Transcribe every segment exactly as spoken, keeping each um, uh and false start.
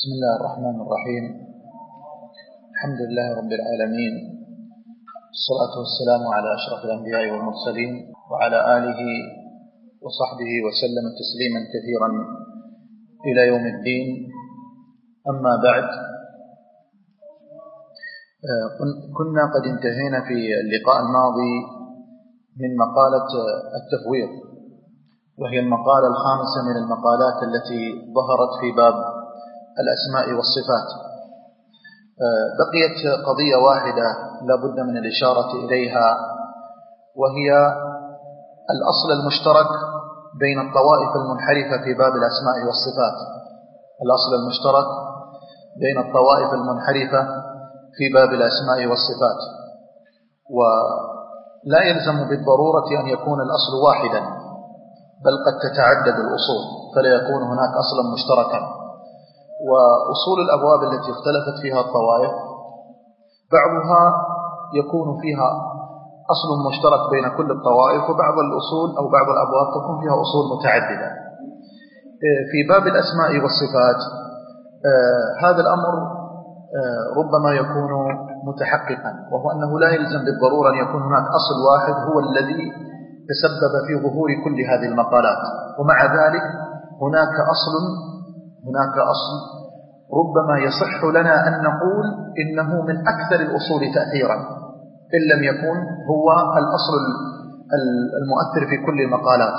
بسم الله الرحمن الرحيم. الحمد لله رب العالمين، الصلاة والسلام على أشرف الأنبياء والمرسلين وعلى آله وصحبه وسلم تسليما كثيرا إلى يوم الدين. أما بعد، كنا قد انتهينا في اللقاء الماضي من مقالة التفويض، وهي المقالة الخامسة من المقالات التي ظهرت في باب الأسماء والصفات. بقيت قضية واحدة لا بد من الإشارة إليها، وهي الأصل المشترك بين الطوائف المنحرفة في باب الأسماء والصفات. الأصل المشترك بين الطوائف المنحرفة في باب الأسماء والصفات، ولا يلزم بالضرورة أن يكون الأصل واحدا، بل قد تتعدد الأصول فلا يكون هناك أصلا مشتركا. وأصول الأبواب التي اختلفت فيها الطوائف بعضها يكون فيها أصل مشترك بين كل الطوائف، وبعض الأصول أو بعض الأبواب تكون فيها أصول متعددة. في باب الأسماء والصفات هذا الأمر ربما يكون متحققا، وهو أنه لا يلزم بالضرورة أن يكون هناك أصل واحد هو الذي تسبب في ظهور كل هذه المقالات. ومع ذلك هناك أصل هناك أصل ربما يصح لنا أن نقول إنه من أكثر الأصول تأثيرا، إن لم يكن هو الأصل المؤثر في كل المقالات.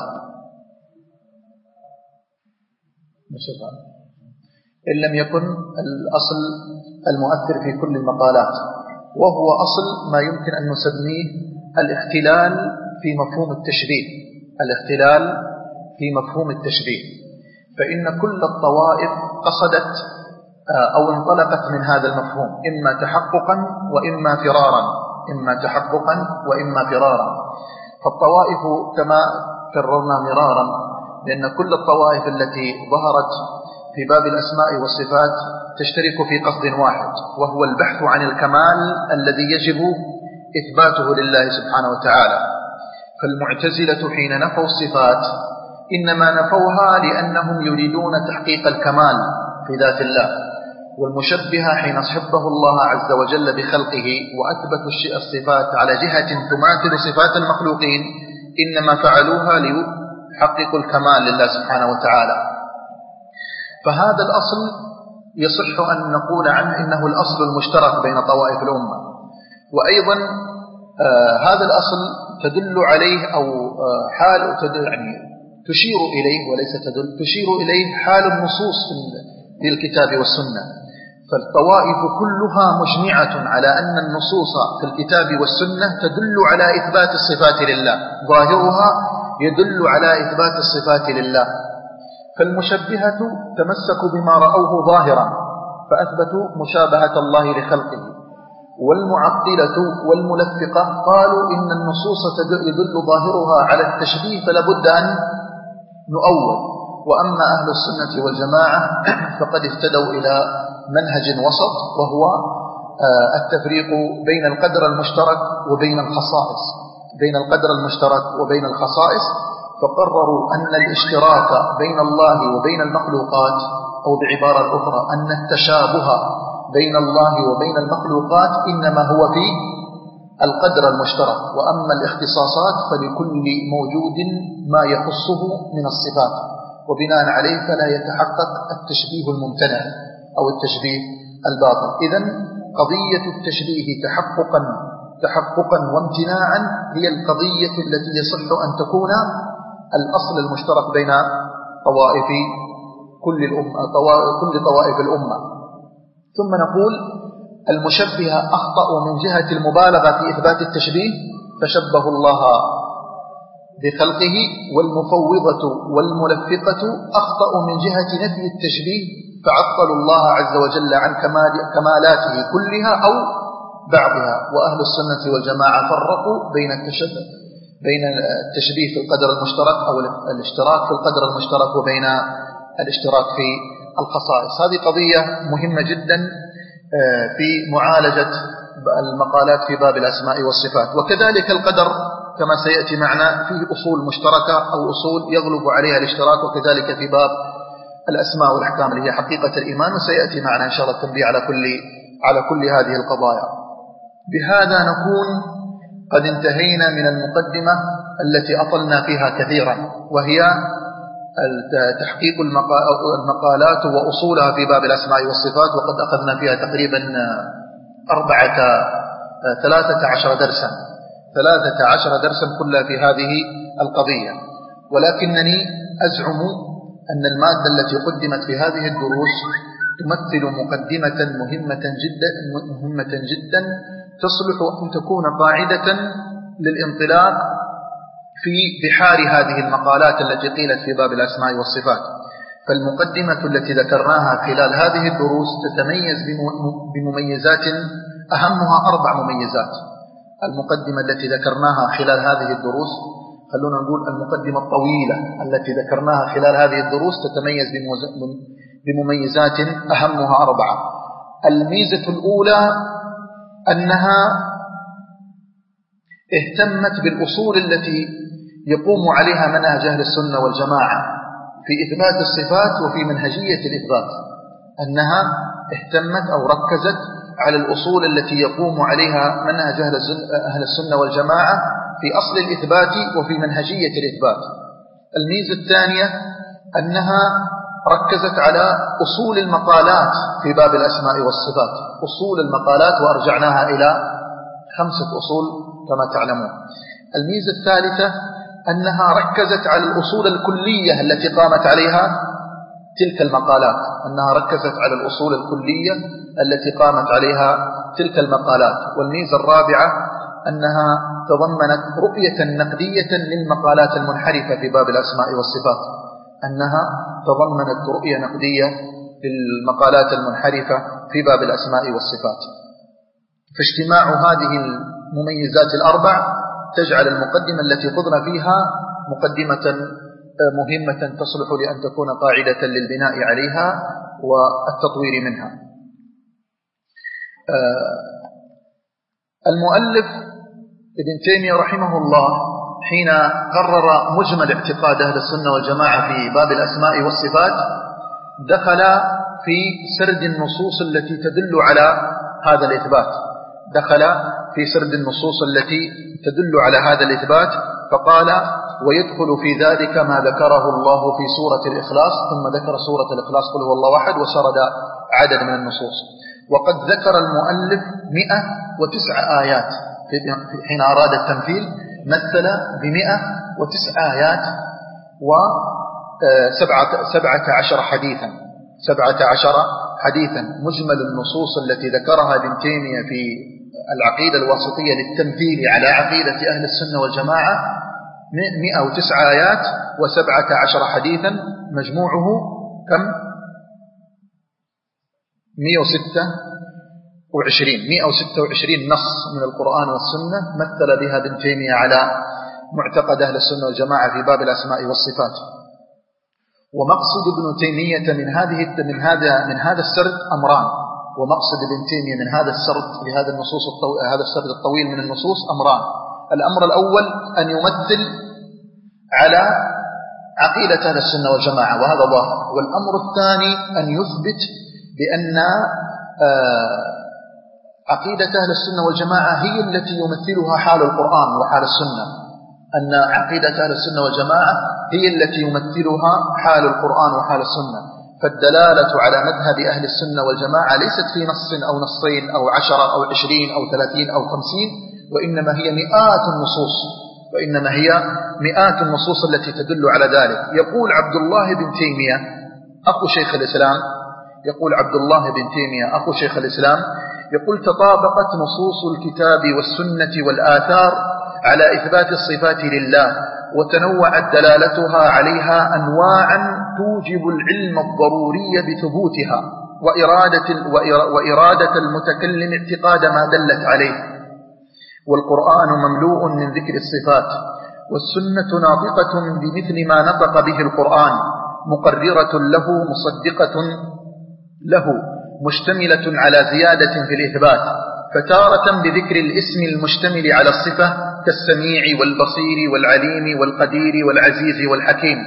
إن لم يكن الأصل المؤثر في كل المقالات، وهو أصل ما يمكن أن نسميه الاختلال في مفهوم التشبيه. الاختلال في مفهوم التشبيه، فإن كل الطوائف قصدت أو انطلقت من هذا المفهوم، إما تحققا وإما فرارا إما تحققا وإما فرارا. فالطوائف كما كررنا مرارا، لأن كل الطوائف التي ظهرت في باب الأسماء والصفات تشترك في قصد واحد، وهو البحث عن الكمال الذي يجب إثباته لله سبحانه وتعالى. فالمعتزلة حين نفوا الصفات إنما نفوها لأنهم يريدون تحقيق الكمال في ذات الله، والمشبهة حين شبه الله عز وجل بخلقه وأثبتوا الصفات على جهة تماثل صفات المخلوقين إنما فعلوها ليحققوا الكمال لله سبحانه وتعالى. فهذا الأصل يصح أن نقول عنه إنه الأصل المشترك بين طوائف الأمة. وأيضا آه هذا الأصل تدل عليه أو آه حال تدل يعني تشير إليه وليس تدل تشير إليه حال النصوص في الكتاب والسنة. فالطوائف كلها مجمعة على أن النصوص في الكتاب والسنة تدل على إثبات الصفات لله، ظاهرها يدل على إثبات الصفات لله. فالمشبهة تمسكوا بما رأوه ظاهرا فأثبتوا مشابهة الله لخلقه، والمعطلة والملفقة قالوا إن النصوص يدل ظاهرها على التشبيه فلا بد أن نؤول. وأما أهل السنة والجماعة فقد اهتدوا إلى منهج وسط، وهو التفريق بين القدر المشترك وبين الخصائص بين القدر المشترك وبين الخصائص فقرروا أن الاشتراك بين الله وبين المخلوقات، أو بعبارة أخرى أن التشابه بين الله وبين المخلوقات إنما هو في القدر المشترك، وأما الاختصاصات فلكل موجود ما يخصه من الصفات، وبناء عليه فلا يتحقق التشبيه الممتنع أو التشبيه الباطل. إذن قضية التشبيه تحققا تحققا وامتناعا هي القضية التي يصح أن تكون الأصل المشترك بين طوائف كل الأمة كل طوائف الأمة. ثم نقول المشبهة أخطأوا من جهة المبالغة في إثبات التشبيه فشبهوا الله بخلقه، والمفوضة والملفقة أخطأوا من جهة نفي التشبيه فعطلوا الله عز وجل عن كمال كمالاته كلها أو بعضها. وأهل السنة والجماعة فرقوا بين التشبه بين التشبيه في القدر المشترك أو الاشتراك في القدر المشترك وبين الاشتراك في الخصائص. هذه قضية مهمة جدا في معالجة المقالات في باب الأسماء والصفات. وكذلك القدر كما سيأتي معنا فيه أصول مشتركة أو أصول يغلب عليها الاشتراك، وكذلك في باب الأسماء والأحكام اللي هي حقيقة الإيمان، وسيأتي معنا إن شاء الله التنبيه على كل على كل هذه القضايا. بهذا نكون قد انتهينا من المقدمة التي أطلنا فيها كثيرا، وهي تحقيق المقالات وأصولها في باب الأسماء والصفات، وقد أخذنا فيها تقريبا أربعة ثلاثة عشر درسا ثلاثة عشر درسا كلها في هذه القضية. ولكنني أزعم أن المادة التي قدمت في هذه الدروس تمثل مقدمة مهمة جدا مهمة جدا تصلح أن تكون قاعدة للانطلاق في بحار هذه المقالات التي قيلت في باب الأسماء والصفات. فالمقدمة التي ذكرناها خلال هذه الدروس تتميز بمميزات أهمها أربع مميزات. المقدمة التي ذكرناها خلال هذه الدروس، خلونا نقول المقدمة الطويلة التي ذكرناها خلال هذه الدروس تتميز بمميزات أهمها أربعة. الميزة الأولى أنها اهتمت بالأصول التي يقوم عليها منهج أهل السنة والجماعة في إثبات الصفات وفي منهجية الإثبات. أنها اهتمت أو ركزت على الأصول التي يقوم عليها منهج أهل السنة والجماعة في أصل الإثبات وفي منهجية الإثبات. الميزة الثانية أنها ركزت على أصول المقالات في باب الأسماء والصفات، أصول المقالات، وأرجعناها إلى خمسة أصول كما تعلمون. الميزة الثالثة أنها ركزت على الأصول الكلية التي قامت عليها تلك المقالات، أنها ركزت على الأصول الكلية التي قامت عليها تلك المقالات. والميزة الرابعة أنها تضمنت رؤية نقدية للمقالات المنحرفة في باب الأسماء والصفات، أنها تضمنت رؤية نقدية للمقالات المنحرفة في باب الأسماء والصفات. فاجتماع هذه المميزات الأربع تجعل المقدمة التي خضنا فيها مقدمة مهمة تصلح لأن تكون قاعدة للبناء عليها والتطوير منها. المؤلف ابن تيمية رحمه الله حين قرر مجمل اعتقاد أهل السنة والجماعة في باب الأسماء والصفات دخل في سرد النصوص التي تدل على هذا الإثبات، دخل في سرد النصوص التي تدل على هذا الإثبات، فقال: ويدخل في ذلك ما ذكره الله في سورة الإخلاص، ثم ذكر سورة الإخلاص قل هو الله أحد، وسرد عدد من النصوص. وقد ذكر المؤلف مئة وتسع آيات حين أراد التمثيل، مثل بمئة وتسع آيات وسبعة عشر حديثا سبعة عشر حديثا. مجمل النصوص التي ذكرها ابن تيمية في العقيدة الواسطية للتمثيل على عقيدة أهل السنة والجماعة مئة وتسع آيات وسبعة عشر حديثا، مجموعه كم؟ مئة وستة وعشرين مئة وستة وعشرين نص من القرآن والسنة مثل بها ابن تيمية على معتقد أهل السنة والجماعة في باب الأسماء والصفات. ومقصد ابن تيمية من هذه من هذا من هذا السرد أمران. ومقصد ابن تيمية من هذا السرد لهذا النصوص الطويل هذا السرد الطويل من النصوص أمران. الأمر الأول أن يمثل على عقيدة أهل السنة والجماعة، وهذا ظاهر. والأمر الثاني أن يثبت بأن عقيدة أهل السنة والجماعة هي التي يمثلها حال القرآن وحال السنة، أن عقيدة أهل السنة والجماعة هي التي يمثلها حال القرآن وحال السنة. فالدلالة على مذهب أهل السنة والجماعة ليست في نص أو نصين أو عشرة أو عشرين أو ثلاثين أو خمسين، وإنما هي مئات النصوص وإنما هي مئات النصوص التي تدل على ذلك. يقول عبد الله بن تيمية أخو شيخ الإسلام يقول عبد الله بن تيمية أخو شيخ الإسلام يقول: تطابقت نصوص الكتاب والسنة والآثار على إثبات الصفات لله، وتنوعت دلالتها عليها أنواعا توجب العلم الضروري بثبوتها وإرادة, وإرادة المتكلم اعتقاد ما دلت عليه. والقرآن مملوء من ذكر الصفات، والسنة ناطقة بمثل ما نطق به القرآن، مقررة له مصدقة له، مشتملة على زيادة في الإثبات، فتارة بذكر الاسم المشتمل على الصفة كالسميع والبصير والعليم والقدير والعزيز والحكيم،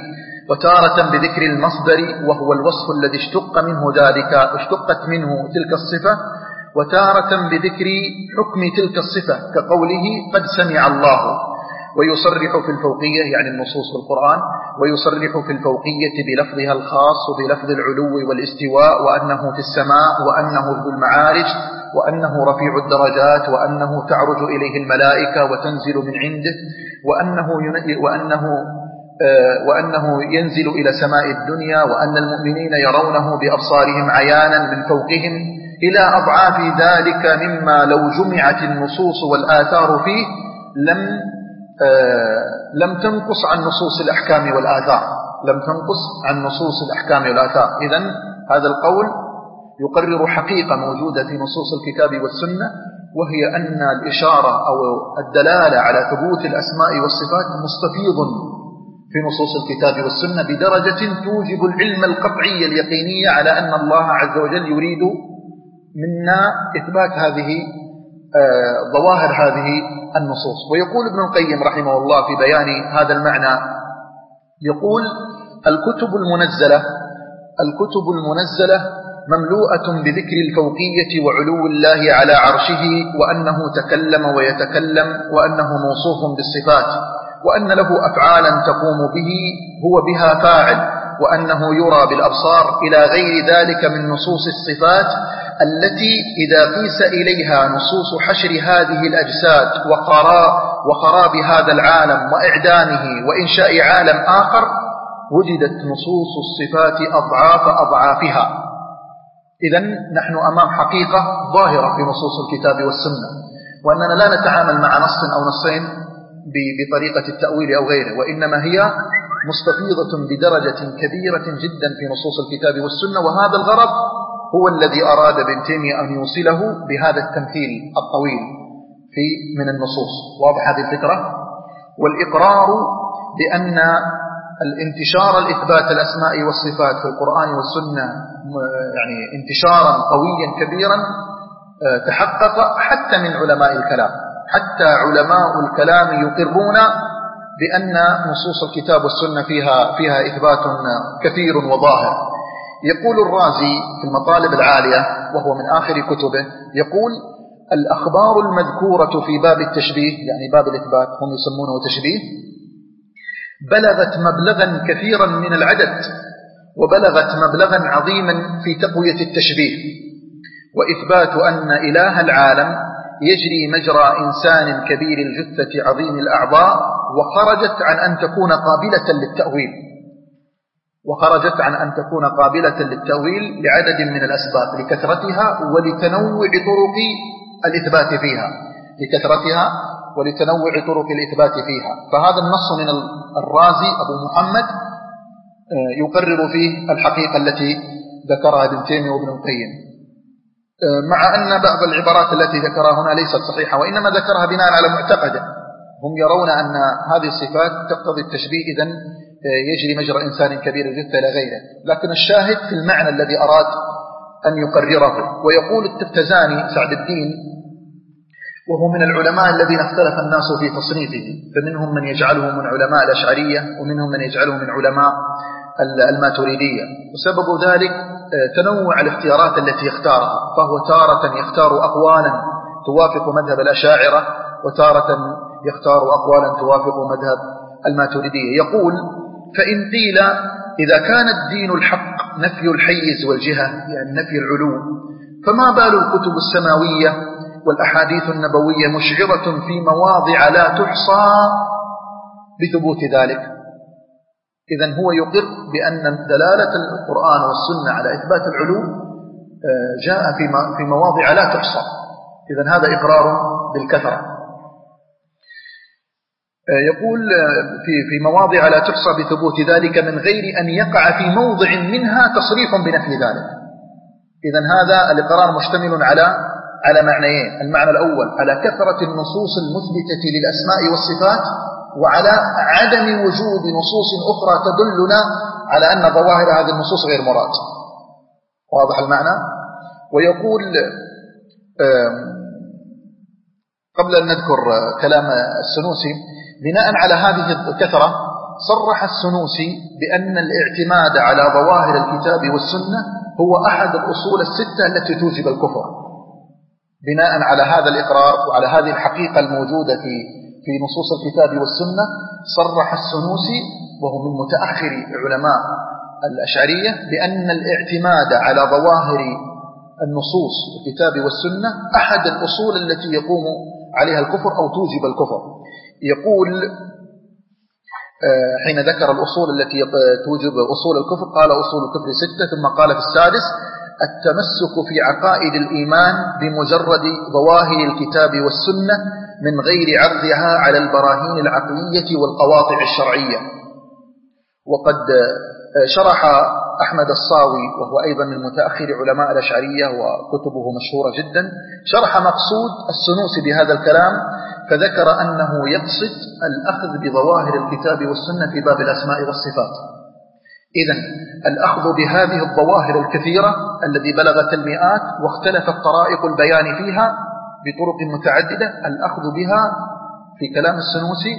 وتارة بذكر المصدر وهو الوصف الذي اشتق منه ذلك اشتقت منه تلك الصفة، وتارة بذكر حكم تلك الصفة كقوله قد سمع الله، ويصرح في الفوقية يعني النصوص في القرآن، ويصرح في الفوقية بلفظها الخاص بلفظ العلو والاستواء، وأنه في السماء، وأنه ذو المعارج، وأنه رفيع الدرجات، وأنه تعرج إليه الملائكة وتنزل من عنده، وأنه, وأنه, آه وأنه ينزل إلى سماء الدنيا، وأن المؤمنين يرونه بأبصارهم عيانا من فوقهم، إلى أضعاف ذلك مما لو جمعت النصوص والآثار فيه لم آه لم تنقص عن نصوص الأحكام والآثار لم تنقص عن نصوص الأحكام والآثار. إذن هذا القول يقرر حقيقة موجودة في نصوص الكتاب والسنة، وهي أن الإشارة أو الدلالة على ثبوت الأسماء والصفات مستفيض في نصوص الكتاب والسنة بدرجة توجب العلم القطعي اليقيني على أن الله عز وجل يريد منا إثبات هذه آه ظواهر هذه النصوص. ويقول ابن القيم رحمه الله في بيان هذا المعنى، يقول الكتب المنزلة الكتب المنزلة مملوءة بذكر الفوقية وعلو الله على عرشه، وأنه تكلم ويتكلم، وأنه موصوف بالصفات، وأن له أفعالا تقوم به هو بها فاعل، وأنه يرى بالأبصار، إلى غير ذلك من نصوص الصفات التي إذا قيس إليها نصوص حشر هذه الأجساد وخراب هذا العالم وإعدامه وإنشاء عالم آخر وجدت نصوص الصفات أضعاف أضعافها. إذن نحن أمام حقيقة ظاهرة في نصوص الكتاب والسنة، وأننا لا نتعامل مع نص أو نصين بطريقة التأويل أو غيره، وإنما هي مستفيضة بدرجة كبيرة جدا في نصوص الكتاب والسنة. وهذا الغرض هو الذي أراد ابن تيمية أن يوصله بهذا التمثيل الطويل في من النصوص. واضح هذه الفكرة؟ والإقرار بأن الانتشار الإثبات الأسماء والصفات في القرآن والسنة يعني انتشارا قويا كبيرا تحقق حتى من علماء الكلام، حتى علماء الكلام يقرون بأن نصوص الكتاب والسنة فيها فيها إثبات كثير وظاهر. يقول الرازي في المطالب العالية وهو من آخر كتبه، يقول الأخبار المذكورة في باب التشبيه يعني باب الإثبات هم يسمونه تشبيه بلغت مبلغا كثيرا من العدد، وبلغت مبلغا عظيما في تقوية التشبيه وإثبات أن إله العالم يجري مجرى إنسان كبير الجثة عظيم الأعضاء، وخرجت عن أن تكون قابلة للتأويل وخرجت عن أن تكون قابلة للتأويل لعدد من الأسباب، لكثرتها ولتنوع طرق الإثبات فيها لكثرتها ولتنوع طرق الإثبات فيها. فهذا النص من الرازي أبو محمد يقرر فيه الحقيقة التي ذكرها ابن تيمية وابن القيم، مع أن بعض العبارات التي ذكرها هنا ليست صحيحة، وإنما ذكرها بناء على معتقده. هم يرون أن هذه الصفات تقتضي التشبيه، إذن يجري مجرى إنسان كبير الجثة إلى غيره، لكن الشاهد في المعنى الذي أراد أن يقرره. ويقول التفتزاني سعد الدين وهو من العلماء الذين اختلف الناس في تصنيفه، فمنهم من يجعله من علماء الأشعرية ومنهم من يجعله من علماء الماتريدية، وسبب ذلك تنوع الاختيارات التي يختارها، فهو تارة يختار أقوالا توافق مذهب الأشاعرة، وتارة يختار أقوالا توافق مذهب الماتريدية. يقول فإن قيل إذا كان الدين الحق نفي الحيز والجهة يعني نفي العلو، فما بال الكتب السماوية والأحاديث النبوية مشعرة في مواضع لا تحصى بثبوت ذلك. إذن هو يقر بأن دلالة القرآن والسنة على إثبات العلو جاء في مواضع لا تحصى، إذن هذا إقرار بالكثرة. يقول في في مواضع لا تحصى بثبوت ذلك من غير أن يقع في موضع منها تصريح بنفي ذلك. إذن هذا الإقرار مشتمل على على معنيين: المعنى الأول على كثرة النصوص المثبتة للأسماء والصفات، وعلى عدم وجود نصوص أخرى تدلنا على أن ظواهر هذه النصوص غير مراد. واضح المعنى؟ ويقول قبل أن نذكر كلام السنوسي، بناء على هذه الكثرة صرح السنوسي بأن الاعتماد على ظواهر الكتاب والسنة هو أحد الأصول الستة التي توجب الكفر. بناء على هذا الإقرار وعلى هذه الحقيقة الموجودة في في نصوص الكتاب والسنة، صرح السنوسي وهو من متأخر علماء الأشعرية بأن الاعتماد على ظواهر النصوص الكتاب والسنة أحد الأصول التي يقوم عليها الكفر أو توجب الكفر. يقول حين ذكر الأصول التي توجب أصول الكفر قال أصول الكفر ستة، ثم قال في السادس التمسك في عقائد الإيمان بمجرد ظواهر الكتاب والسنة من غير عرضها على البراهين العقلية والقواطع الشرعية. وقد شرح أحمد الصاوي وهو أيضا من متأخر علماء الأشعرية وكتبه مشهورة جدا، شرح مقصود السنوسي بهذا الكلام، فذكر أنه يقصد الأخذ بظواهر الكتاب والسنة في باب الأسماء والصفات. إذن الأخذ بهذه الظواهر الكثيرة الذي بلغت المئات واختلفت طرائق البيان فيها بطرق متعددة، الأخذ بها في كلام السنوسي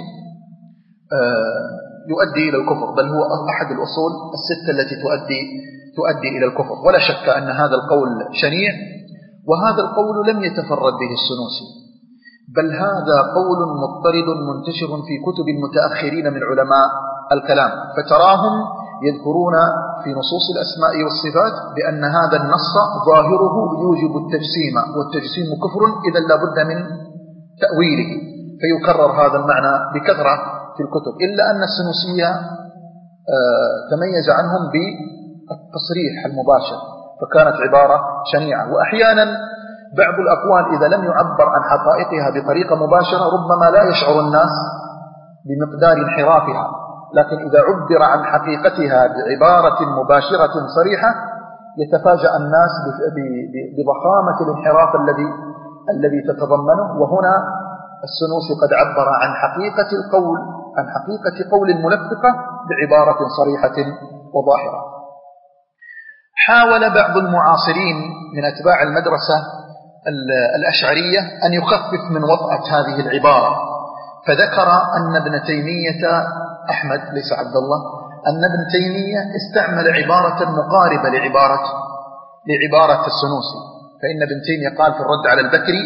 يؤدي إلى الكفر، بل هو أحد الأصول الستة التي تؤدي تؤدي إلى الكفر. ولا شك أن هذا القول شنيع، وهذا القول لم يتفرد به السنوسي، بل هذا قول مضطرد منتشر في كتب المتأخرين من علماء الكلام، فتراهم يذكرون في نصوص الأسماء والصفات بأن هذا النص ظاهره يوجب التجسيم، والتجسيم كفر إذا لابد من تأويله، فيكرر هذا المعنى بكثرة في الكتب، إلا أن السنوسية تميز عنهم بالتصريح المباشر، فكانت عبارة شنيعة. وأحيانا بعض الأقوال إذا لم يعبر عن حقائقها بطريقة مباشرة ربما لا يشعر الناس بمقدار انحرافها، لكن إذا عبر عن حقيقتها بعبارة مباشرة صريحة يتفاجأ الناس بضخامة الانحراف الذي الذي تتضمنه. وهنا السنوسي قد عبر عن حقيقة القول عن حقيقة قول المنفقة بعبارة صريحة وظاهرة. حاول بعض المعاصرين من أتباع المدرسة الأشعرية أن يخفف من وطأة هذه العبارة، فذكر أن ابن تيمية أحمد ليس عبد الله أن ابن تيمية استعمل عبارة مقاربة لعبارة لعبارة السنوسي، فإن ابن تيمية قال في الرد على البكري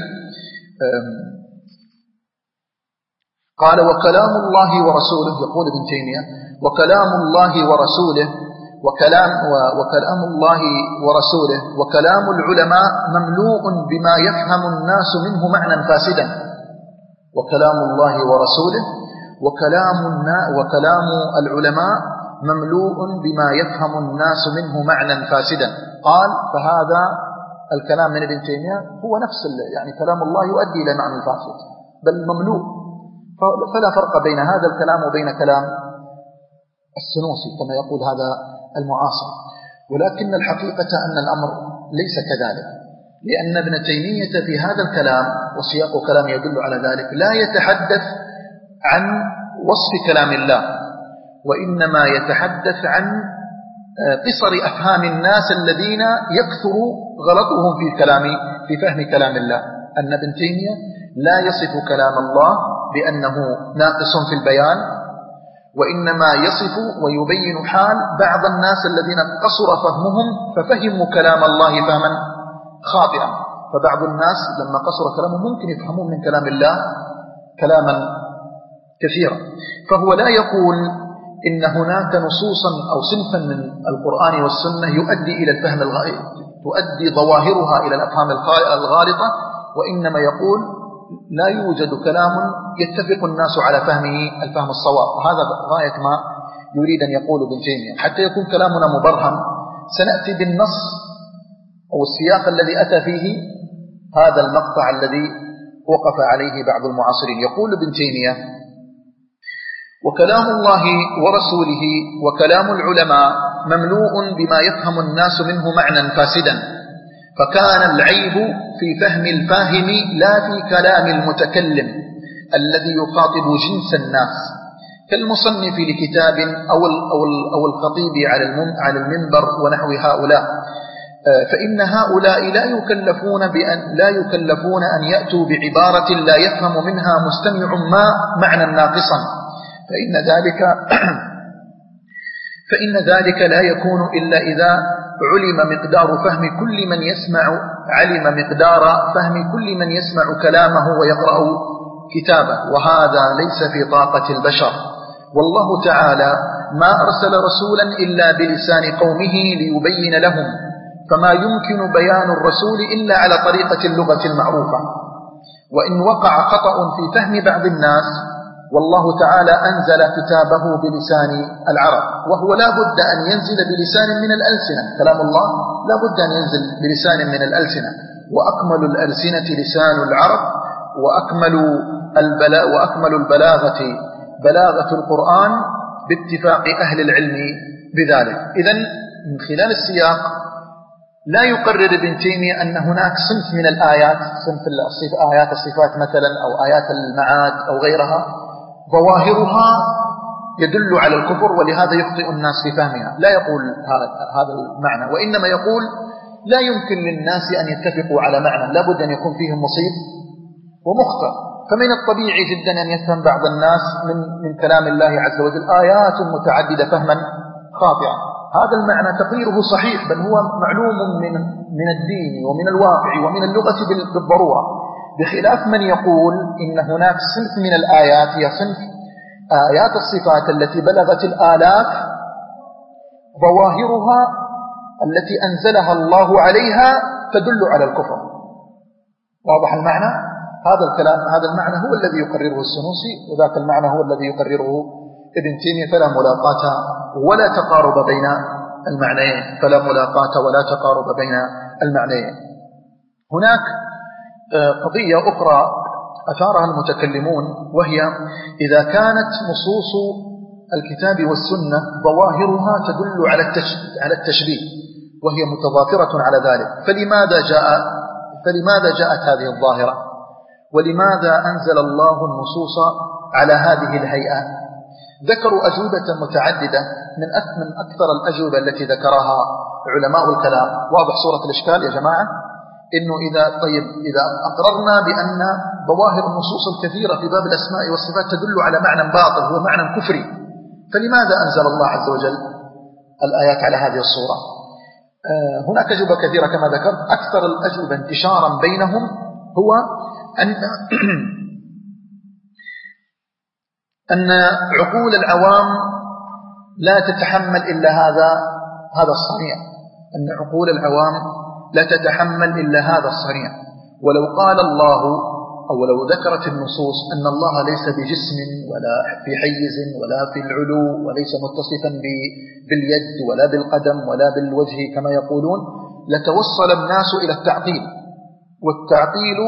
قال وكلام الله ورسوله، يقول ابن تيمية وكلام الله ورسوله وكلام, وكلام الله ورسوله وكلام العلماء مملوء بما يفهم الناس منه معنى فاسدا. وكلام الله ورسوله وكلام, وكلام العلماء مملوء بما يفهم الناس منه معنى فاسدا. قال فهذا الكلام من ابن تيمية هو نفس يعني كلام الله يؤدي إلى معنى الفاسد بل مملوء، فلا فرق بين هذا الكلام وبين كلام السنوسي كما يقول هذا المعاصر. ولكن الحقيقة أن الأمر ليس كذلك، لأن ابن تيمية في هذا الكلام وسياق كلام يدل على ذلك لا يتحدث عن وصف كلام الله، وإنما يتحدث عن قصر أفهام الناس الذين يكثر غلطهم في كلام في فهم كلام الله. أن ابن تيمية لا يصف كلام الله بأنه ناقص في البيان، وإنما يصف ويبين حال بعض الناس الذين قصر فهمهم ففهموا كلام الله فهما خاطئا. فبعض الناس لما قصر كلامهم ممكن يفهمون من كلام الله كلاما كثيرا، فهو لا يقول إن هناك نصوصا أو صنفا من القرآن والسنة يؤدي إلى الفهم الغائب تؤدي ظواهرها إلى الأفهام الغالطة، وإنما يقول لا يوجد كلام يتفق الناس على فهمه الفهم الصواب. وهذا غاية ما يريد أن يقول ابن تيمية. حتى يكون كلامنا مبرهن سنأتي بالنص أو السياق الذي أتى فيه هذا المقطع الذي وقف عليه بعض المعاصرين. يقول ابن تيمية وكلام الله ورسوله وكلام العلماء مملوء بما يفهم الناس منه معنى فاسدا، فكان العيب في فهم الفاهم لا في كلام المتكلم الذي يخاطب جنس الناس كالمصنف لكتاب أو أو الخطيب على المنبر ونحو هؤلاء، فإن هؤلاء لا يكلفون بأن لا يكلفون أن يأتوا بعبارة لا يفهم منها مستمع ما معنى ناقصا، فإن ذلك فإن ذلك لا يكون إلا إذا علم مقدار فهم كل من يسمع علم مقدار فهم كل من يسمع كلامه ويقرأ كتابه، وهذا ليس في طاقة البشر. والله تعالى ما أرسل رسولا إلا بلسان قومه ليبين لهم، فما يمكن بيان الرسول إلا على طريقة اللغة المعروفة. وإن وقع خطأ في فهم بعض الناس، والله تعالى أنزل كتابه بلسان العرب، وهو لا بد أن ينزل بلسان من الألسنة، كلام الله لا بد أن ينزل بلسان من الألسنة، وأكمل الألسنة لسان العرب، وأكمل البلاغ وأكمل البلاغة بلاغة القرآن باتفاق أهل العلم بذلك. إذن من خلال السياق لا يقرر ابن تيمية أن هناك صنف من الآيات، صنف آيات الصفات مثلا أو آيات المعاد أو غيرها، ظواهرها يدل على الكفر ولهذا يخطئ الناس في فهمها. لا يقول هذا المعنى، وإنما يقول لا يمكن للناس أن يتفقوا على معنى، لا بد أن يكون فيهم مصيب ومخطئ. فمن الطبيعي جدا أن يفهم بعض الناس من, من كلام الله عز وجل آيات متعددة فهما خاطئا. هذا المعنى تقريره صحيح، بل هو معلوم من, من الدين ومن الواقع ومن اللغة بالضرورة، بخلاف من يقول إن هناك صنف من الآيات هي صنف آيات الصفات التي بلغت الآلاف، ظواهرها التي أنزلها الله عليها تدل على الكفر. واضح المعنى؟ هذا الكلام هذا المعنى هو الذي يقرره السنوسي، وذاك المعنى هو الذي يقرره ابن تيمية. فلا ملاقاة ولا تقارب بين المعنيين، فلا ملاقاة ولا تقارب بين المعنيين. هناك قضية أخرى أثارها المتكلمون، وهي إذا كانت نصوص الكتاب والسنة ظواهرها تدل على التشبيه وهي متضافرة على ذلك، فلماذا جاء فلماذا جاءت هذه الظاهرة؟ ولماذا أنزل الله النصوص على هذه الهيئة؟ ذكروا أجوبة متعددة. من من أكثر الأجوبة التي ذكرها علماء الكلام، واضح صورة الإشكال يا جماعة؟ إنه إذا طيب إذا أقررنا بأن ظواهر النصوص الكثيرة في باب الأسماء والصفات تدل على معنى باطل هو معنى كفري، فلماذا أنزل الله عز وجل الآيات على هذه الصورة؟ آه هناك أجوبة كثيرة كما ذكرت. أكثر الأجوبة انتشارا بينهم هو أن أن عقول العوام لا تتحمل إلا هذا هذا الصنيع، أن عقول العوام لا تتحمل إلا هذا الصنيع. ولو قال الله أو لو ذكرت النصوص أن الله ليس بجسم ولا في حيز ولا في العلو وليس متصفا باليد ولا بالقدم ولا بالوجه كما يقولون، لتوصل الناس إلى التعطيل، والتعطيل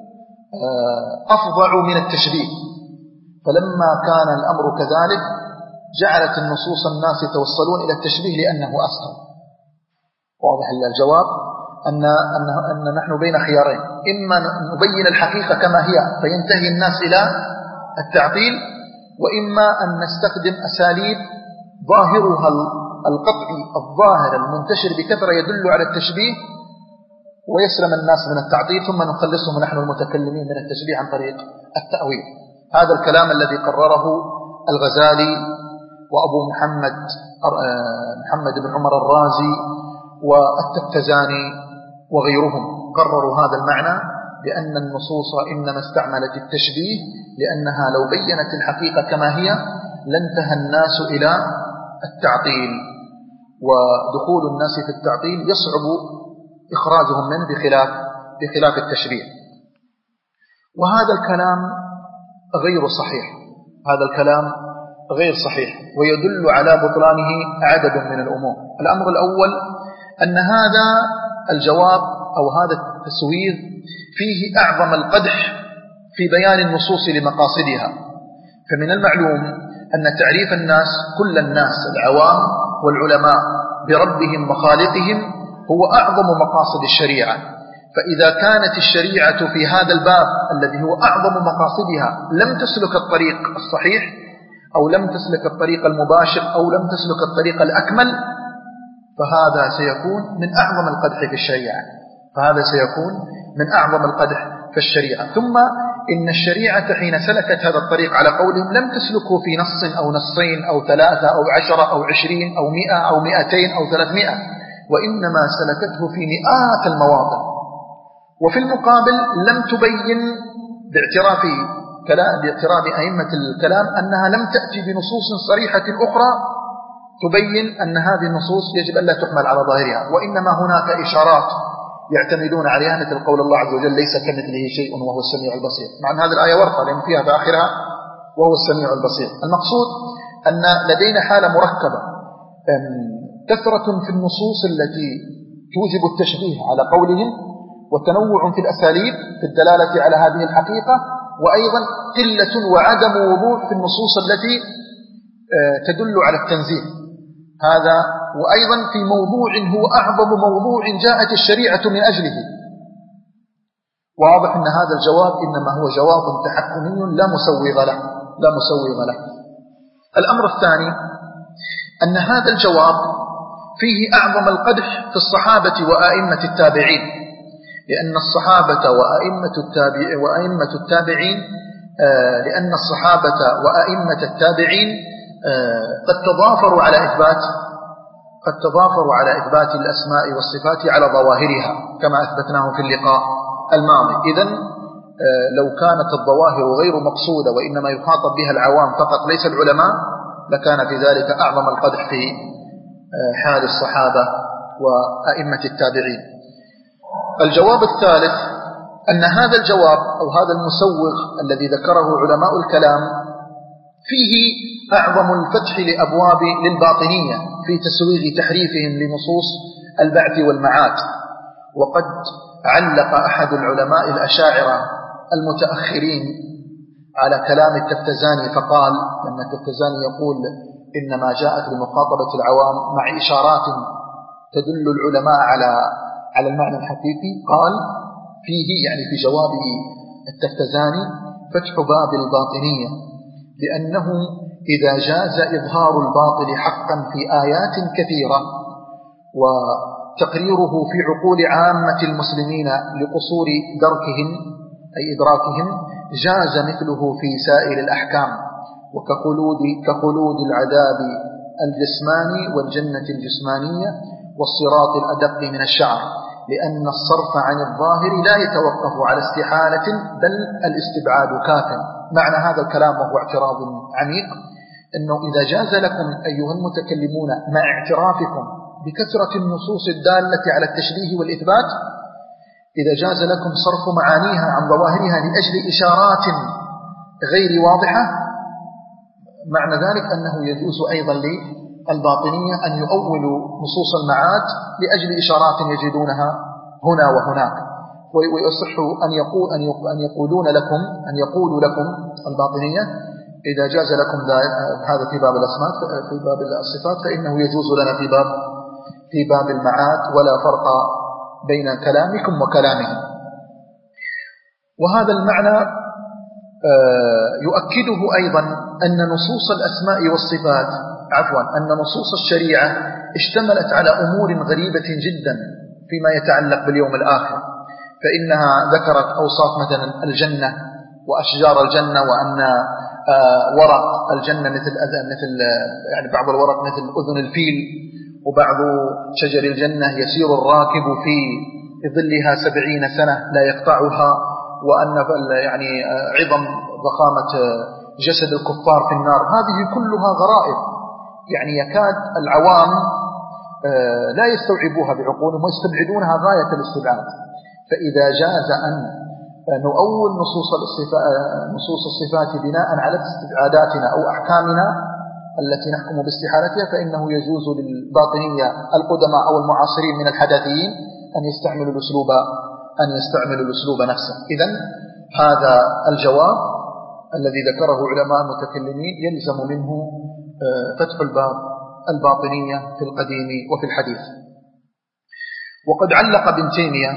أفظع من التشبيه. فلما كان الأمر كذلك جعلت النصوص الناس يتوصلون إلى التشبيه لأنه أسهل. واضح الجواب؟ أن, أن, أن نحن بين خيارين، إما نبين الحقيقة كما هي فينتهي الناس إلى التعطيل، وإما أن نستخدم أساليب ظاهرها القطعي الظاهر المنتشر بكثرة يدل على التشبيه ويسلم الناس من التعطيل، ثم نخلصهم نحن المتكلمين من التشبيه عن طريق التأويل. هذا الكلام الذي قرره الغزالي وأبو محمد محمد بن عمر الرازي والتفتزاني وغيرهم، قرروا هذا المعنى بأن النصوص إنما استعملت التشبيه لأنها لو بينت الحقيقة كما هي لانتهى الناس إلى التعطيل، ودخول الناس في التعطيل يصعب إخراجهم منه بخلاف بخلاف التشبيه. وهذا الكلام غير صحيح، هذا الكلام غير صحيح، ويدل على بطلانه عدد من الأمور. الأمر الأول أن هذا الجواب أو هذا التسوير فيه أعظم القدح في بيان النصوص لمقاصدها. فمن المعلوم أن تعريف الناس كل الناس العوام والعلماء بربهم وخالقهم هو أعظم مقاصد الشريعة. فإذا كانت الشريعة في هذا الباب الذي هو أعظم مقاصدها لم تسلك الطريق الصحيح أو لم تسلك الطريق المباشر أو لم تسلك الطريق الأكمل، فهذا سيكون من أعظم القدح في الشريعة فهذا سيكون من أعظم القدح في الشريعة. ثم إن الشريعة حين سلكت هذا الطريق على قولهم لم تسلكه في نص أو نصين أو ثلاثة أو عشرة أو عشرين أو مئة أو مئتين أو ثلاثمائة، وإنما سلكته في مئات المواطن. وفي المقابل لم تبين باعتراف كلام باعتراف أئمة الكلام أنها لم تأتي بنصوص صريحة أخرى تبين أن هذه النصوص يجب أن لا تحمل على ظاهرها، وإنما هناك إشارات يعتمدون عليها مثل قول الله عز وجل ليس كمثله شيء وهو السميع البصير، مع أن هذه الآية ورطة لأن فيها في آخرها وهو السميع البصير. المقصود أن لدينا حالة مركبة، كثرة في النصوص التي توجب التشبيه على قولهم، وتنوع في الأساليب في الدلالة على هذه الحقيقة، وأيضا قلة وعدم وضوح في النصوص التي تدل على التنزيه هذا، وأيضا في موضوع هو أعظم موضوع جاءت الشريعة من أجله. واضح أن هذا الجواب إنما هو جواب تحكمي لا مسوغ له لا مسوغ له. الأمر الثاني أن هذا الجواب فيه أعظم القدح في الصحابة وأئمة التابعين، لأن الصحابة وأئمة التابعين وأئمة التابعين لأن الصحابة وأئمة التابعين قد تضافروا على إثبات قد تضافروا على إثبات الأسماء والصفات على ظواهرها كما أثبتناه في اللقاء الماضي. إذن لو كانت الظواهر غير مقصودة وإنما يخاطب بها العوام فقط ليس العلماء لكان في ذلك أعظم القدح في حال الصحابة وأئمة التابعين. الجواب الثالث أن هذا الجواب أو هذا المسوغ الذي ذكره علماء الكلام فيه أعظم الفتح لأبواب للباطنية في تسويغ تحريفهم لنصوص البعث والمعاد. وقد علق أحد العلماء الأشاعرة المتأخرين على كلام التفتزاني فقال لما التفتزاني يقول إنما جاءت لمخاطبة العوام مع إشارات تدل العلماء على على المعنى الحقيقي، قال فيه يعني في جواب التفتزاني فتح باب الباطنية، لأنه إذا جاز إظهار الباطل حقا في آيات كثيرة وتقريره في عقول عامة المسلمين لقصور دركهم أي إدراكهم، جاز مثله في سائر الأحكام، وكخلود كخلود العذاب الجسماني والجنة الجسمانية والصراط الأدق من الشعر، لأن الصرف عن الظاهر لا يتوقف على استحالة بل الاستبعاد كاف. معنى هذا الكلام وهو اعتراض عميق أنه إذا جاز لكم أيها المتكلمون مع اعترافكم بكثرة النصوص الدالة على التشبيه والإثبات، إذا جاز لكم صرف معانيها عن ظواهرها لأجل إشارات غير واضحة، معنى ذلك أنه يجوز أيضا للباطنية أن يؤولوا نصوص المعاد لأجل إشارات يجدونها هنا وهناك، ويصح أن يقول أن يقولون لكم أن يقولوا لكم الباطنية إذا جاز لكم هذا في باب الأسماء في باب الصفات فإنه يجوز لنا في باب في باب المعاد، ولا فرق بين كلامكم وكلامهم. وهذا المعنى يؤكده أيضا أن نصوص الأسماء والصفات عفوا أن نصوص الشريعة اشتملت على أمور غريبة جدا فيما يتعلق باليوم الآخر، فإنها ذكرت أوصاف مثلا الجنة وأشجار الجنة، وأن ورق الجنة مثل مثل يعني بعض الورق مثل أذن الفيل، وبعض شجر الجنة يسير الراكب في ظلها سبعين سنة لا يقطعها، وأن يعني عظم ضخامة جسد الكفار في النار. هذه كلها غرائب يعني يكاد العوام لا يستوعبوها بعقولهم ويستبعدونها غاية الاستبعاد. فإذا جاز أن نؤول نصوص نصوص الصفات بناء على استبعاداتنا أو أحكامنا التي نحكم باستحالتها، فإنه يجوز للباطنية القدماء أو المعاصرين من الحداثيين أن يستعملوا الأسلوب أن يستعملوا الأسلوب نفسه. إذن هذا الجواب الذي ذكره علماء المتكلمين يلزم منه فتح الباب الباطنية في القديم وفي الحديث. وقد علق ابن تيمية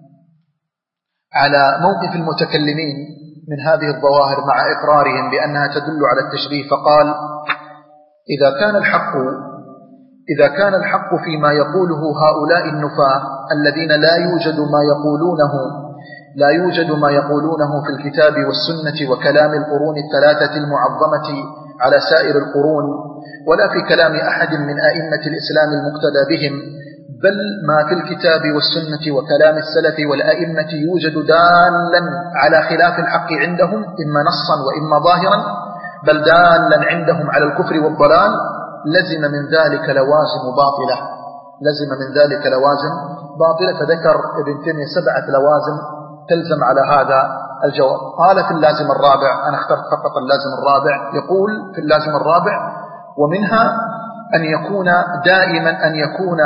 على موقف المتكلمين من هذه الظواهر مع إقرارهم بأنها تدل على التشبيه، فقال: إذا كان الحق إذا كان الحق فيما يقوله هؤلاء النفاة الذين لا يوجد ما يقولونه لا يوجد ما يقولونه في الكتاب والسنة وكلام القرون الثلاثة المعظمة على سائر القرون، ولا في كلام أحد من أئمة الإسلام المقتدى بهم، بل ما في الكتاب والسنة وكلام السلف والأئمة يوجد دالا على خلاف الحق عندهم إما نصا وإما ظاهرا، بل دالا عندهم على الكفر والضلال، لزم من ذلك لوازم باطلة لزم من ذلك لوازم باطلة فذكر ابن تيمية سبعة لوازم تلزم على هذا الجواب. قال في اللازم الرابع، أنا اخترت فقط اللازم الرابع، يقول في اللازم الرابع: ومنها أن يكون دائما أن يكون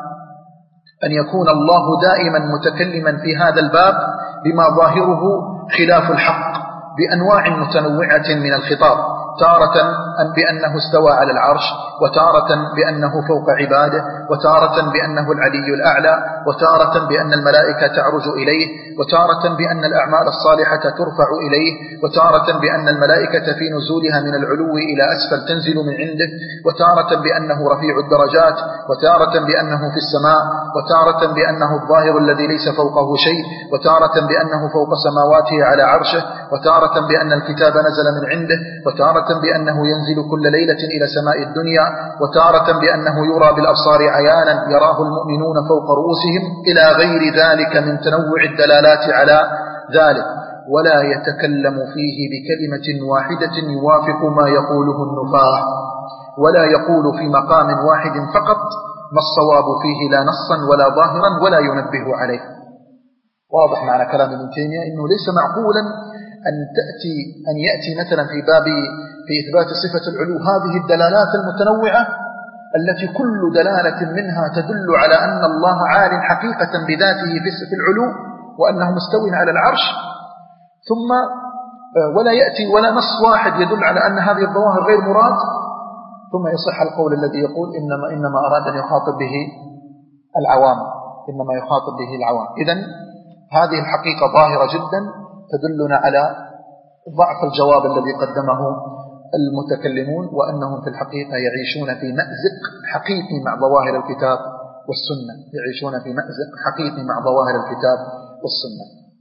أن يكون الله دائما متكلما في هذا الباب بما ظاهره خلاف الحق بأنواع متنوعة من الخطاب، تارة بأنه استوى على العرش، وتارة بأنه فوق عباده، وتارة بأنه العلي الأعلى، وتارة بأن الملائكة تعرج إليه، وتارة بأن الأعمال الصالحة ترفع إليه، وتارة بأن الملائكة في نزولها من العلو إلى أسفل تنزل من عنده، وتارة بأنه رفيع الدرجات، وتارة بأنه في السماء، وتارة بأنه الظاهر الذي ليس فوقه شيء، وتارة بأنه فوق سماواته على عرشه، وتارة بأن الكتاب نزل من عنده، وتارة بأنه ينزل كل ليلة إلى سماء الدنيا، وتارة بأنه يرى بالأبصار عيانا يراه المؤمنون فوق رؤوسهم، إلى غير ذلك من تنوع الدلالات على ذلك، ولا يتكلم فيه بكلمة واحدة يوافق ما يقوله النفاة، ولا يقول في مقام واحد فقط ما الصواب فيه لا نصا ولا ظاهرا ولا ينبه عليه. واضح معنى كلام ابن تيمية أنه ليس معقولا أن تأتي أن يأتي مثلا في باب في إثبات صفة العلو هذه الدلالات المتنوعة التي كل دلالة منها تدل على أن الله عال حقيقة بذاته في العلو وأنه مستو على العرش، ثم ولا يأتي ولا نص واحد يدل على أن هذه الظواهر غير مراد، ثم يصح القول الذي يقول إنما, إنما أراد أن يخاطب به العوام إنما يخاطب به العوام. إذن هذه الحقيقة ظاهرة جدا تدلنا على ضعف الجواب الذي قدمه المتكلمون، وأنهم في الحقيقة يعيشون في مأزق حقيقي مع ظواهر الكتاب والسنة يعيشون في مأزق حقيقي مع ظواهر الكتاب والسنة.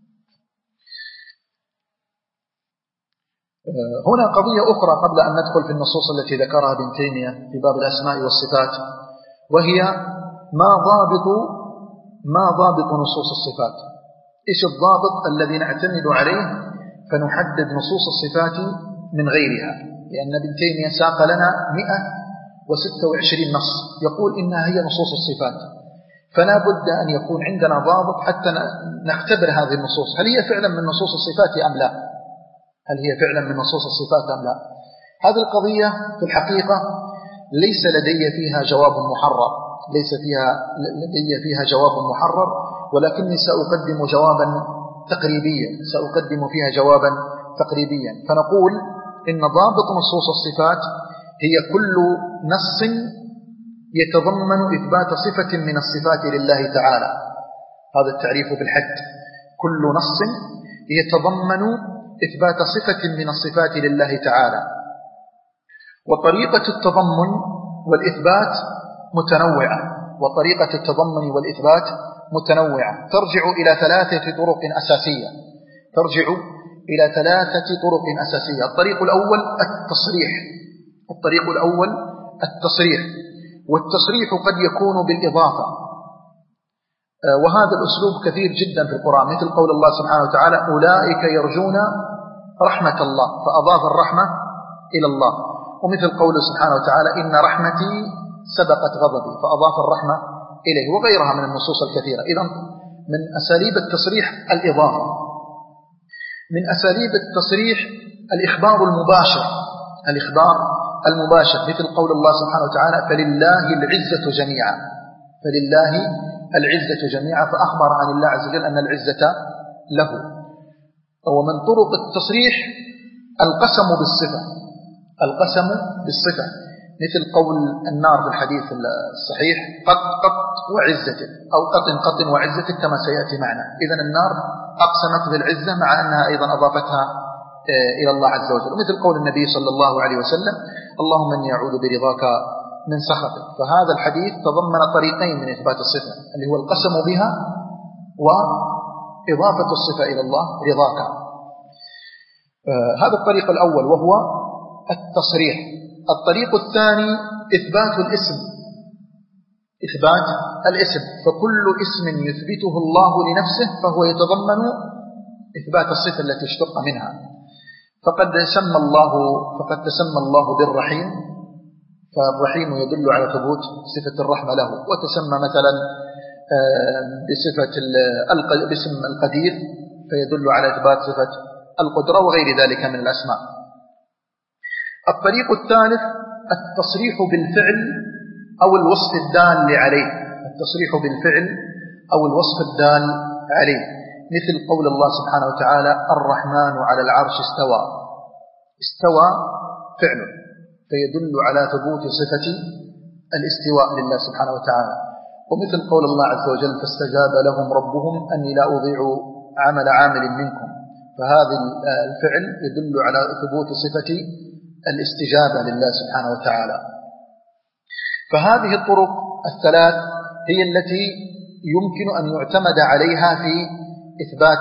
هنا قضية أخرى قبل أن ندخل في النصوص التي ذكرها ابن تيمية في باب الأسماء والصفات، وهي ما ضابط ما ضابط نصوص الصفات. إيش الضابط الذي نعتمد عليه فنحدد نصوص الصفات من غيرها؟ لأن ابن تيمية ساق لنا مئة وستة وعشرين نص يقول إنها هي نصوص الصفات، فلا بد أن يكون عندنا ضابط حتى نختبر هذه النصوص هل هي فعلا من نصوص الصفات أم لا هل هي فعلا من نصوص الصفات أم لا. هذه القضية في الحقيقة ليس لدي فيها جواب محرر ليس فيها لدي فيها جواب محرر ولكني سأقدم جوابا تقريبيا سأقدم فيها جوابا تقريبيا فنقول إن ضابط نصوص الصفات هي كل نص يتضمن إثبات صفة من الصفات لله تعالى. هذا التعريف بالحد، كل نص يتضمن إثبات صفة من الصفات لله تعالى. وطريقة التضمن والإثبات متنوعة وطريقة التضمن والإثبات متنوعة ترجع إلى ثلاثة طرق أساسية ترجع إلى ثلاثة طرق أساسية. الطريق الأول التصريح الطريق الأول التصريح والتصريح قد يكون بالإضافة، وهذا الأسلوب كثير جدا في القرآن، مثل قول الله سبحانه وتعالى أولئك يرجون رحمة الله فأضاف الرحمة إلى الله، ومثل قوله سبحانه وتعالى إن رحمتي سبقت غضبي فأضاف الرحمة إليه، وغيرها من النصوص الكثيرة. إذن من أساليب التصريح الإضافة. من أساليب التصريح الإخبار المباشر الإخبار المباشر مثل قول الله سبحانه وتعالى فلله العزة جميعا فلله العزة جميعا فأخبر عن الله عز وجل أن العزة له. ومن طرق التصريح القسم بالصفة القسم بالصفة مثل قول النار في الحديث الصحيح قط قط وعزتك أو قط قط وعزتك كما سيأتي معنا. إذن النار أقسمت بالعزة مع أنها أيضا أضافتها إلى الله عز وجل، ومثل قول النبي صلى الله عليه وسلم اللهم إني أعوذ برضاك من سخطك. فهذا الحديث تضمن طريقين من إثبات الصفة اللي هو القسم بها إضافة الصفة إلى الله رضاك. آه هذا الطريق الأول وهو التصريح. الطريق الثاني إثبات الاسم، إثبات الاسم، فكل اسم يثبته الله لنفسه فهو يتضمن إثبات الصفة التي اشتق منها. فقد سمى الله فقد تسمى الله بالرحيم، فالرحيم يدل على ثبوت صفة الرحمة له، وتسمى مثلا بصفة باسم القدير فيدل على إثبات صفة القدرة وغير ذلك من الأسماء. الطريق الثالث التصريح بالفعل أو الوصف الدال عليه، التصريح بالفعل أو الوصف الدال عليه، مثل قول الله سبحانه وتعالى الرحمن على العرش استوى. استوى فعل فيدل على ثبوت صفة الاستواء لله سبحانه وتعالى. ومثل قول الله عز وجل فاستجاب لهم ربهم أني لا أضيع عمل عامل منكم، فهذا الفعل يدل على ثبوت صفة الاستجابة لله سبحانه وتعالى. فهذه الطرق الثلاث هي التي يمكن أن يعتمد عليها في إثبات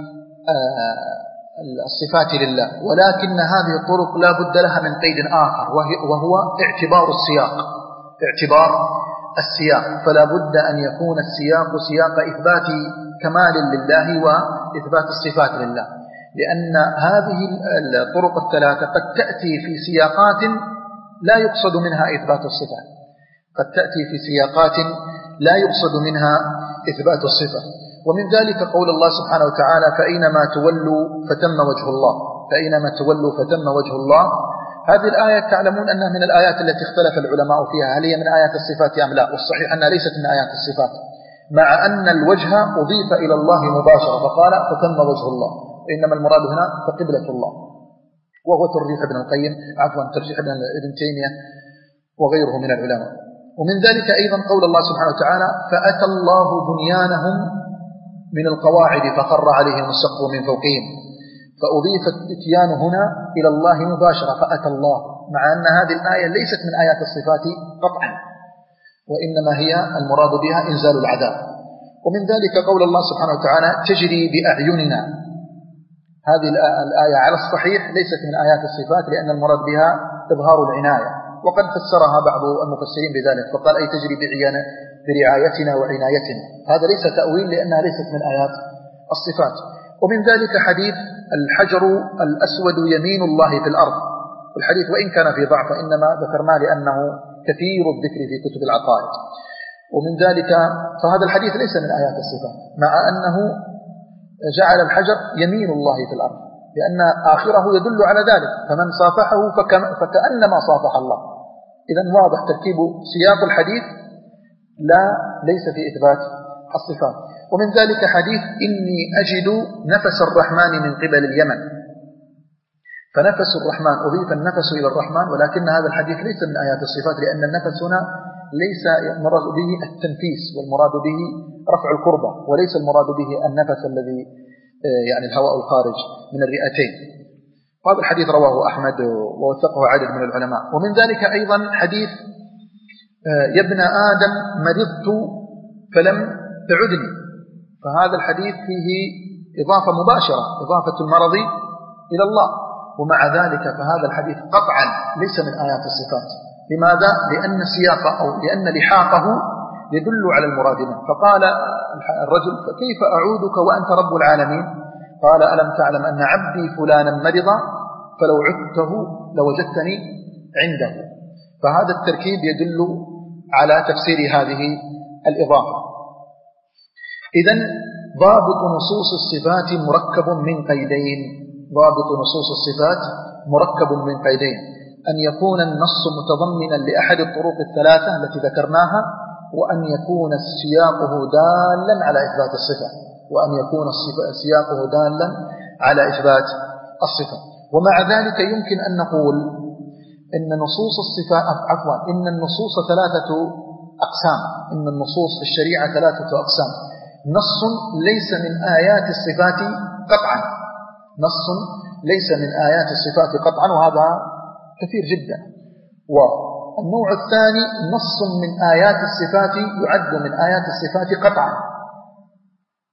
الصفات لله، ولكن هذه الطرق لا بد لها من قيد آخر وهو اعتبار السياق، اعتبار السياق، فلا بد أن يكون السياق سياق إثبات كمال لله وإثبات الصفات لله، لأن هذه الطرق الثلاثة قد تأتي في سياقات لا يقصد منها إثبات الصفات، قد تأتي في سياقات لا يقصد منها إثبات الصفة. ومن ذلك قول الله سبحانه وتعالى فأينما تولوا فتم وجه الله، فأينما تولوا فتم وجه الله. هذه الآية تعلمون أنها من الآيات التي اختلف العلماء فيها هل هي من آيات الصفات أم لا، والصحيح أنها ليست من آيات الصفات، مع أن الوجه أضيف إلى الله مباشرة فقال فتم وجه الله، إنما المراد هنا فقبلة الله، وهو ترجيح ابن القيم عفوا ترجيح ابن تيمية وغيره من العلماء. ومن ذلك أيضا قول الله سبحانه وتعالى فأتى الله بنيانهم من القواعد فخر عليهم السقف من فوقهم، فأضيف الاتيان هنا إلى الله مباشرة فأتى الله، مع أن هذه الآية ليست من آيات الصفات قطعا، وإنما هي المراد بها إنزال العذاب. ومن ذلك قول الله سبحانه وتعالى تجري بأعيننا، هذه الآية على الصحيح ليست من آيات الصفات لأن المراد بها إظهار العناية، وقد فسرها بعض المفسرين بذلك فقال أي تجري برعايتنا وعنايتنا، هذا ليس تأويل لأنها ليست من آيات الصفات. ومن ذلك حديث الحجر الأسود يمين الله في الأرض، والحديث وإن كان في ضعف إنما ذكرنا لأنه كثير الذكر في كتب العقائد. ومن ذلك فهذا الحديث ليس من آيات الصفات مع أنه جعل الحجر يمين الله في الأرض، لأن آخره يدل على ذلك، فمن صافحه فكأنما صافح الله. إذن واضح تركيب سياق الحديث لا ليس في إثبات الصفات. ومن ذلك حديث إني أجد نفس الرحمن من قبل اليمن، فنفس الرحمن أضيف النفس إلى الرحمن، ولكن هذا الحديث ليس من آيات الصفات لأن النفس هنا ليس المراد به التنفيس، والمراد به رفع الكربة، وليس المراد به النفس الذي يعني الهواء الخارج من الرئتين. وهذا الحديث رواه أحمد ووثقه عدد من العلماء. ومن ذلك أيضا حديث يا ابن آدم مرضت فلم تعدني، فهذا الحديث فيه إضافة مباشرة، إضافة المرض إلى الله، ومع ذلك فهذا الحديث قطعا ليس من آيات الصفات. لماذا؟ لأن سياقه أو لأن لحاقه يدل على المراد منه. فقال الرجل فكيف أعودك وأنت رب العالمين؟ قال ألم تعلم أن عبدي فلانا مرض فلو عدته لوجدتني عنده. فهذا التركيب يدل على تفسير هذه الإضافة. إذن ضابط نصوص الصفات مركب من قيدين، ضابط نصوص الصفات مركب من قيدين: أن يكون النص متضمنا لأحد الطرق الثلاثة التي ذكرناها، وأن يكون سياقه دالا على إثبات الصفة، وأن يكون سياقه دالا على إثبات الصفة. ومع ذلك يمكن أن نقول إن نصوص الصفات عفوا إن النصوص ثلاثة أقسام، إن النصوص في الشريعة ثلاثة أقسام: نص ليس من آيات الصفات قطعا، نص ليس من آيات الصفات قطعا وهذا كثير جدا. والنوع الثاني نص من آيات الصفات يعد من آيات الصفات قطعا،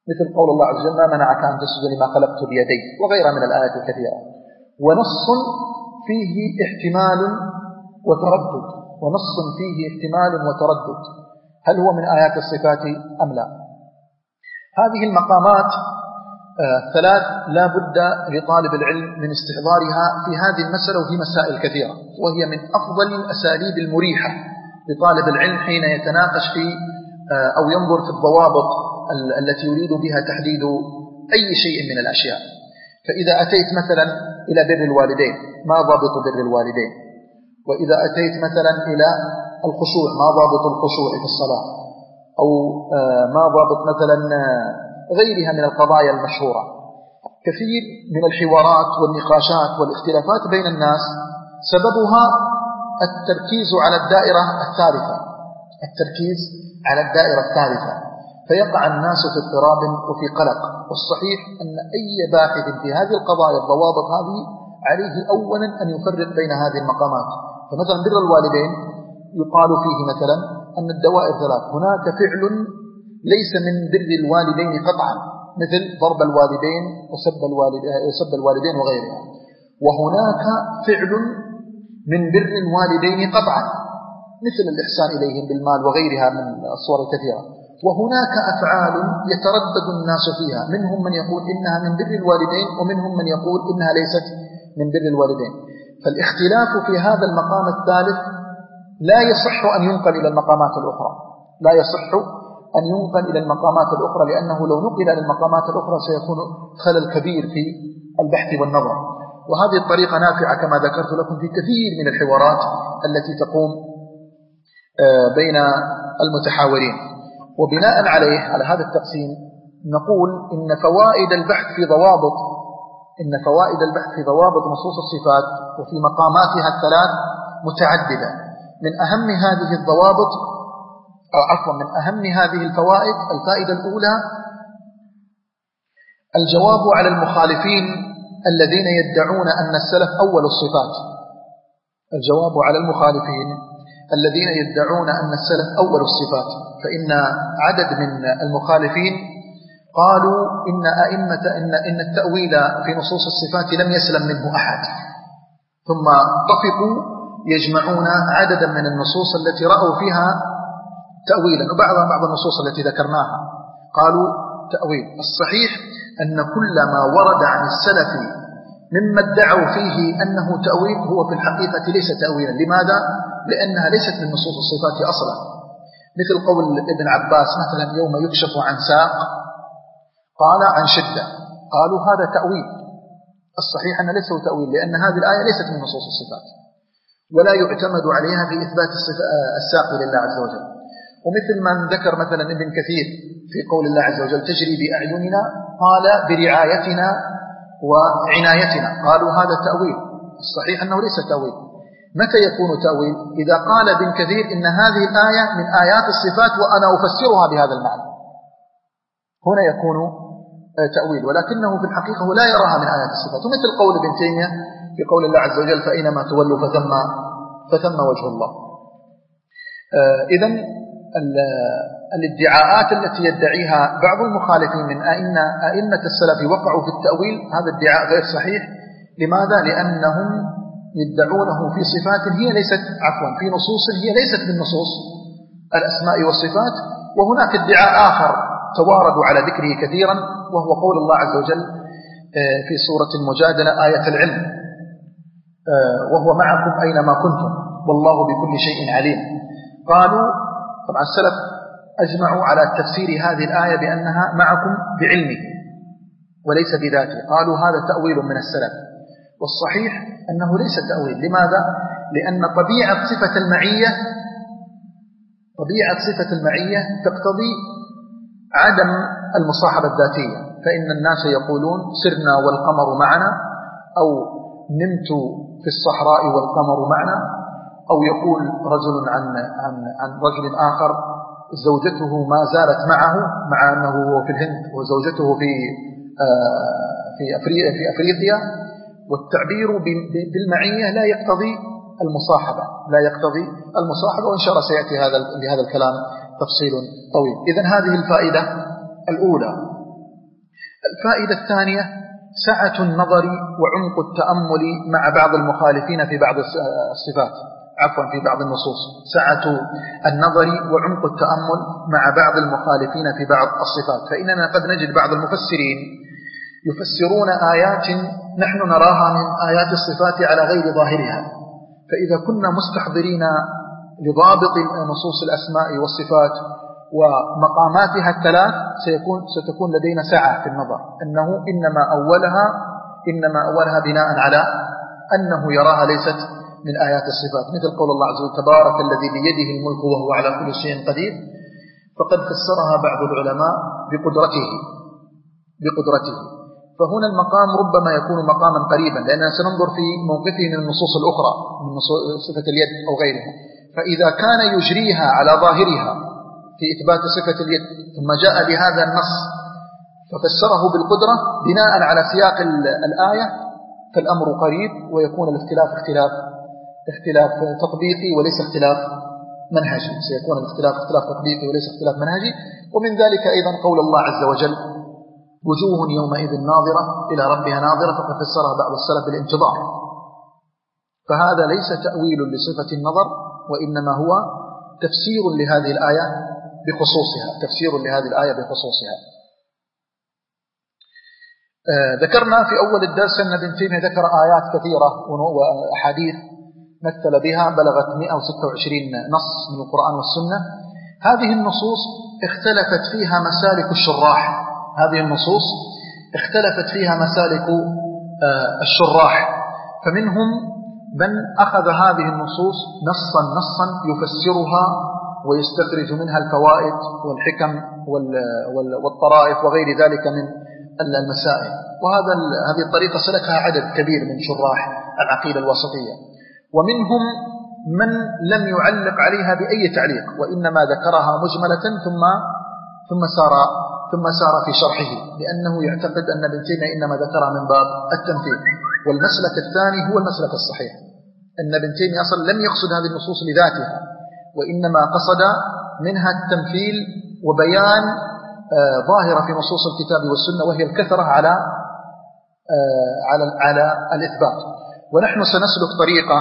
مثل قول الله عز وجل: ما منعك أن تسجد لما خلقت بيدي، وغيرها من الآيات الكثيرة. ونص فيه احتمال وتردد، ونص فيه احتمال وتردد، هل هو من آيات الصفات أم لا؟ هذه المقامات آه ثلاث لا بد لطالب العلم من استحضارها في هذه المسألة وفي مسائل كثيرة، وهي من أفضل الأساليب المريحة لطالب العلم حين يتناقش في آه أو ينظر في الضوابط ال التي يريد بها تحديد أي شيء من الأشياء. فإذا أتيت مثلا إلى بر الوالدين، ما ضابط بر الوالدين؟ وإذا أتيت مثلا إلى الخشوع، ما ضابط الخشوع في الصلاة؟ أو آه ما ضابط مثلا غيرها من القضايا المشهورة. كثير من الحوارات والنقاشات والاختلافات بين الناس سببها التركيز على الدائرة الثالثة، التركيز على الدائرة الثالثة، فيقع الناس في اضطراب وفي قلق. والصحيح أن أي باحث في هذه القضايا الضوابط هذه عليه أولا أن يفرق بين هذه المقامات. فمثلا بر الوالدين يقال فيه مثلا أن الدوائر ثلاث: هناك فعل ليس من بر الوالدين قطعا، مثل ضرب الوالدين وسب الوالدين, وسب الوالدين وغيرها، وهناك فعل من بر الوالدين قطعا مثل الإحسان إليهم بالمال وغيرها من الصور الكثيرة، وهناك أفعال يتردد الناس فيها، منهم من يقول إنها من بر الوالدين ومنهم من يقول إنها ليست من بر الوالدين. فالاختلاف في هذا المقام الثالث لا يصح أن ينقل إلى المقامات الأخرى، لا يصح أن ينقل إلى المقامات الأخرى، لأنه لو نقل إلى المقامات الأخرى سيكون خلل كبير في البحث والنظر. وهذه الطريقة نافعة كما ذكرت لكم في كثير من الحوارات التي تقوم بين المتحاورين. وبناء عليه على هذا التقسيم نقول إن فوائد البحث في ضوابط إن فوائد البحث في ضوابط نصوص الصفات وفي مقاماتها الثلاث متعددة. من أهم هذه الضوابط أو عفوا من أهم هذه الفوائد الفائدة الأولى: الجواب على المخالفين الذين يدعون أن السلف أول الصفات. الجواب على المخالفين الذين يدعون أن السلف أول الصفات، فإن عدد من المخالفين قالوا إن أئمة إن, إن التأويل في نصوص الصفات لم يسلم منه أحد، ثم اتفقوا يجمعون عددا من النصوص التي رأوا فيها تأويلا، وبعضها بعض النصوص التي ذكرناها قالوا تأويل. الصحيح أن كل ما ورد عن السلف مما ادعوا فيه أنه تأويل هو في الحقيقة ليس تأويلا. لماذا؟ لأنها ليست من نصوص الصفات أصلا، مثل قول ابن عباس مثلا: يوم يكشف عن ساق قال عن شدة، قالوا هذا تأويل. الصحيح أن ليس تأويل، لأن هذه الآية ليست من نصوص الصفات ولا يعتمد عليها في إثبات الساق لله عز وجل. ومثل من ذكر مثلا ابن كثير في قول الله عز وجل: تجري بأعيننا، قال برعايتنا وعنايتنا، قالوا هذا تأويل. الصحيح أنه ليس تأويل. متى يكون تأويل؟ إذا قال ابن كثير إن هذه الآية من آيات الصفات وأنا أفسرها بهذا المعنى، هنا يكون تأويل، ولكنه في الحقيقة لا يراها من آيات الصفات. ومثل قول ابن تيمية في قول الله عز وجل: فإنما تولوا فثم, فثم وجه الله. إذن الادعاءات التي يدعيها بعض المخالفين من أئن أئمة السلف وقعوا في التأويل، هذا ادعاء غير صحيح. لماذا؟ لأنهم يدعونه في صفات هي ليست عفوا في نصوص هي ليست من نصوص الأسماء والصفات. وهناك ادعاء آخر تواردوا على ذكره كثيرا، وهو قول الله عز وجل في سورة المجادلة آية العلم: وهو معكم أينما كنتم والله بكل شيء عليم. قالوا طبعا السلف أجمعوا على تفسير هذه الآية بأنها معكم بعلمه وليس بذاته، قالوا هذا تأويل من السلف. والصحيح أنه ليس تأويل. لماذا؟ لأن طبيعة صفة المعية طبيعة صفة المعية تقتضي عدم المصاحبة الذاتية، فإن الناس يقولون سرنا والقمر معنا، أو نمت في الصحراء والقمر معنا، أو يقول رجل عن, عن, عن رجل آخر زوجته ما زالت معه مع أنه هو في الهند وزوجته في في أفريقيا, في أفريقيا. والتعبير بالمعية لا يقتضي المصاحبة لا يقتضي المصاحبة وإن شاء الله سيأتي هذا لهذا الكلام تفصيل طويل. إذن هذه الفائدة الأولى: الفائدة الثانية سعة النظر وعمق التأمل مع بعض المخالفين في بعض الصفات، عفوا في بعض النصوص، سعة النظر وعمق التأمل مع بعض المخالفين في بعض الصفات. فإننا قد نجد بعض المفسرين يفسرون آيات نحن نراها من آيات الصفات على غير ظاهرها، فإذا كنا مستحضرين لضابط نصوص الأسماء والصفات ومقاماتها الثلاث سيكون ستكون لدينا سعة في النظر، أنه إنما أولها إنما أولها بناء على أنه يراها ليست من آيات الصفات، مثل قول الله عز وجل تبارك الذي بيده الملك وهو على كل شيء قدير، فقد فسرها بعض العلماء بقدرته بقدرته فهنا المقام ربما يكون مقاما قريبا، لأننا سننظر في موقفه من النصوص الأخرى من صفة اليد أو غيرها. فإذا كان يجريها على ظاهرها في إثبات صفة اليد ثم جاء بهذا النص ففسره بالقدرة بناء على سياق الآية فالأمر قريب، ويكون الاختلاف اختلاف اختلاف تطبيقي وليس اختلاف منهجي، سيكون الاختلاف اختلاف تطبيقي وليس اختلاف منهجي. ومن ذلك أيضا قول الله عز وجل وجوه يومئذ ناظرة إلى ربها ناظرة، فقد فسرها بعض السلف بالانتظار، فهذا ليس تأويل لصفة النظر، وإنما هو تفسير لهذه الآية بخصوصها تفسير لهذه الآية بخصوصها. آه ذكرنا في أول الدرس أن ابن تيمية ذكر آيات كثيرة وأحاديث مثل بها بلغت مئة وستة وعشرين نص من القرآن والسنة. هذه النصوص اختلفت فيها مسالك الشراح هذه النصوص اختلفت فيها مسالك آه الشراح فمنهم من أخذ هذه النصوص نصا نصا يفسرها ويستخرج منها الفوائد والحكم والطرائف وغير ذلك من المسائل، وهذا هذه الطريقة سلكها عدد كبير من شراح العقيدة الوسطية. ومنهم من لم يعلق عليها بأي تعليق، وإنما ذكرها مجملة ثم ثم سار ثم سار في شرحه، لأنه يعتقد أن ابن تيمية إنما ذكرها من باب التمثيل. والمسلك الثاني هو المسلك الصحيح، أن ابن تيمية أصلا لم يقصد هذه النصوص لذاتها، وإنما قصد منها التمثيل وبيان آه ظاهرة في نصوص الكتاب والسنة، وهي الكثرة على آه على على الإثبات. ونحن سنسلك طريقة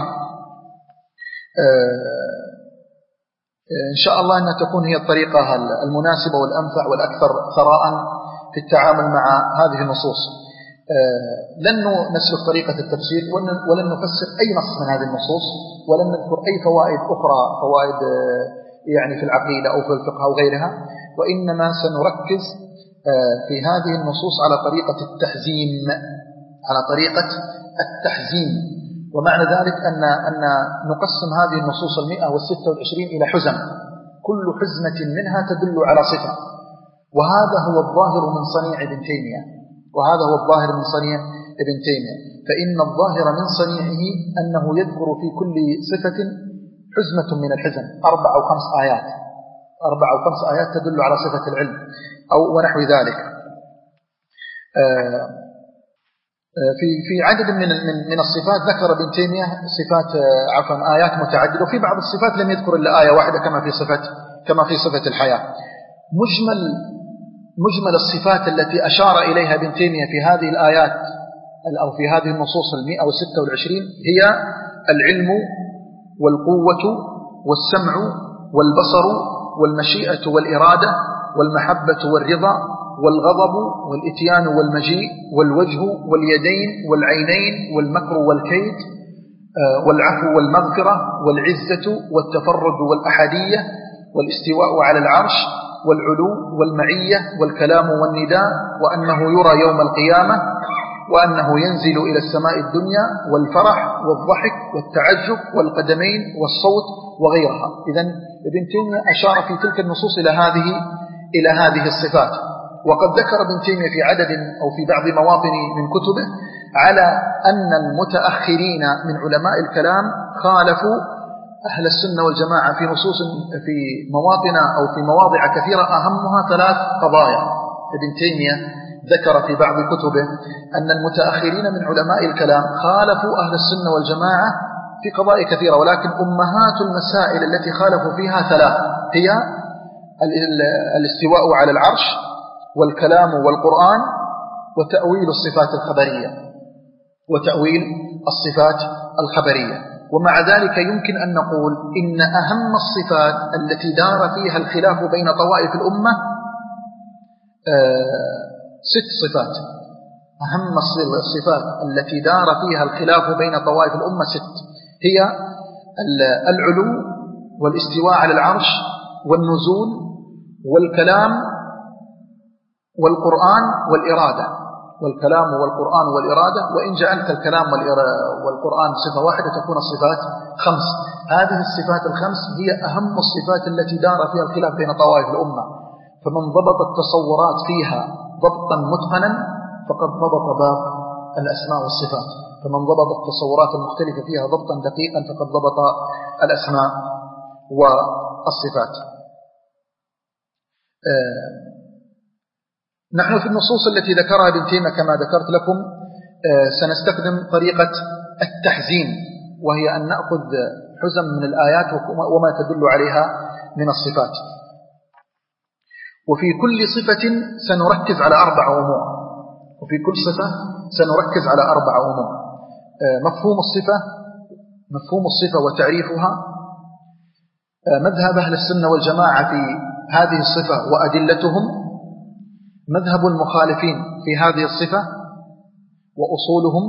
آه إن شاء الله أن تكون هي الطريقة المناسبة والأنفع والأكثر ثراء في التعامل مع هذه النصوص. لن نسلك طريقة التفسير ولن نفسر أي نص من هذه النصوص، ولن نذكر أي فوائد أخرى، فوائد يعني في العقيدة أو في الفقه أو غيرها، وإنما سنركز في هذه النصوص على طريقة التحزيم على طريقة التحزيم ومعنى ذلك أن أن نقسم هذه النصوص المئة والستة والعشرين إلى حزم، كل حزمة منها تدل على صفة، وهذا هو الظاهر من صنيع ابن تيمية وهذا هو الظاهر من صنيع ابن تيمية فإن الظاهر من صنيعه أنه يذكر في كل صفة حزمة من الحزم، أربع أو خمس آيات أربع أو خمس آيات تدل على صفة العلم أو ونحو ذلك. في في عدد من من من الصفات ذكر ابن تيمية صفات عفوا آيات متعددة، وفي بعض الصفات لم يذكر إلا آية واحدة كما في صفة كما في صفة الحياة. مجمل مجمل الصفات التي أشار إليها ابن تيمية في هذه الآيات أو في هذه النصوص المئة وستة والعشرين هي العلم والقوة والسمع والبصر والمشيئة والإرادة والمحبة والرضا والغضب والإتيان والمجيء والوجه واليدين والعينين والمكر والكيد والعفو والمغفرة والعزة والتفرد والأحدية والاستواء على العرش والعلو والمعية والكلام والنداء وأنه يرى يوم القيامة وأنه ينزل إلى السماء الدنيا والفرح والضحك والتعجب والقدمين والصوت وغيرها. إذن ابن تيمية أشار في تلك النصوص إلى هذه إلى هذه الصفات. وقد ذكر ابن تيمية في عدد أو في بعض مواطن من كتبه على أن المتأخرين من علماء الكلام خالفوا أهل السنة والجماعة في نصوص في مواطن أو في مواضع كثيرة، أهمها ثلاث قضايا. ابن تيمية ذكر في بعض كتبه أن المتأخرين من علماء الكلام خالفوا أهل السنة والجماعة في قضايا كثيرة، ولكن أمهات المسائل التي خالفوا فيها ثلاث، هي الاستواء على العرش والكلام والقرآن وتأويل الصفات الخبرية وتأويل الصفات الخبرية. ومع ذلك يمكن أن نقول إن أهم الصفات التي دار فيها الخلاف بين طوائف الأمة ست صفات. أهم الصفات التي دار فيها الخلاف بين طوائف الأمة ست، هي العلو والاستواء على العرش والنزول والكلام والقرآن والإرادة. والكلام والقرآن والإرادة، وإن جعلت الكلام والقرآن صفة واحدة تكون الصفات خمس. هذه الصفات الخمس هي أهم الصفات التي دار فيها الخلاف بين طوائف الأمة، فمن ضبط التصورات فيها ضبطا متقنا فقد ضبط باب الأسماء والصفات، فمن ضبط التصورات المختلفة فيها ضبطا دقيقا فقد ضبط الأسماء والصفات. آه نحن في النصوص التي ذكرها ابن تيمية كما ذكرت لكم آه سنستخدم طريقة التحزين، وهي أن نأخذ حزم من الآيات وما تدل عليها من الصفات. وفي كل صفة سنركز على أربع أمور وفي كل صفة سنركز على أربع أمور آه مفهوم الصفة مفهوم الصفة وتعريفها، آه مذهب أهل السنة والجماعة في هذه الصفة وأدلتهم، مذهب المخالفين في هذه الصفة وأصولهم،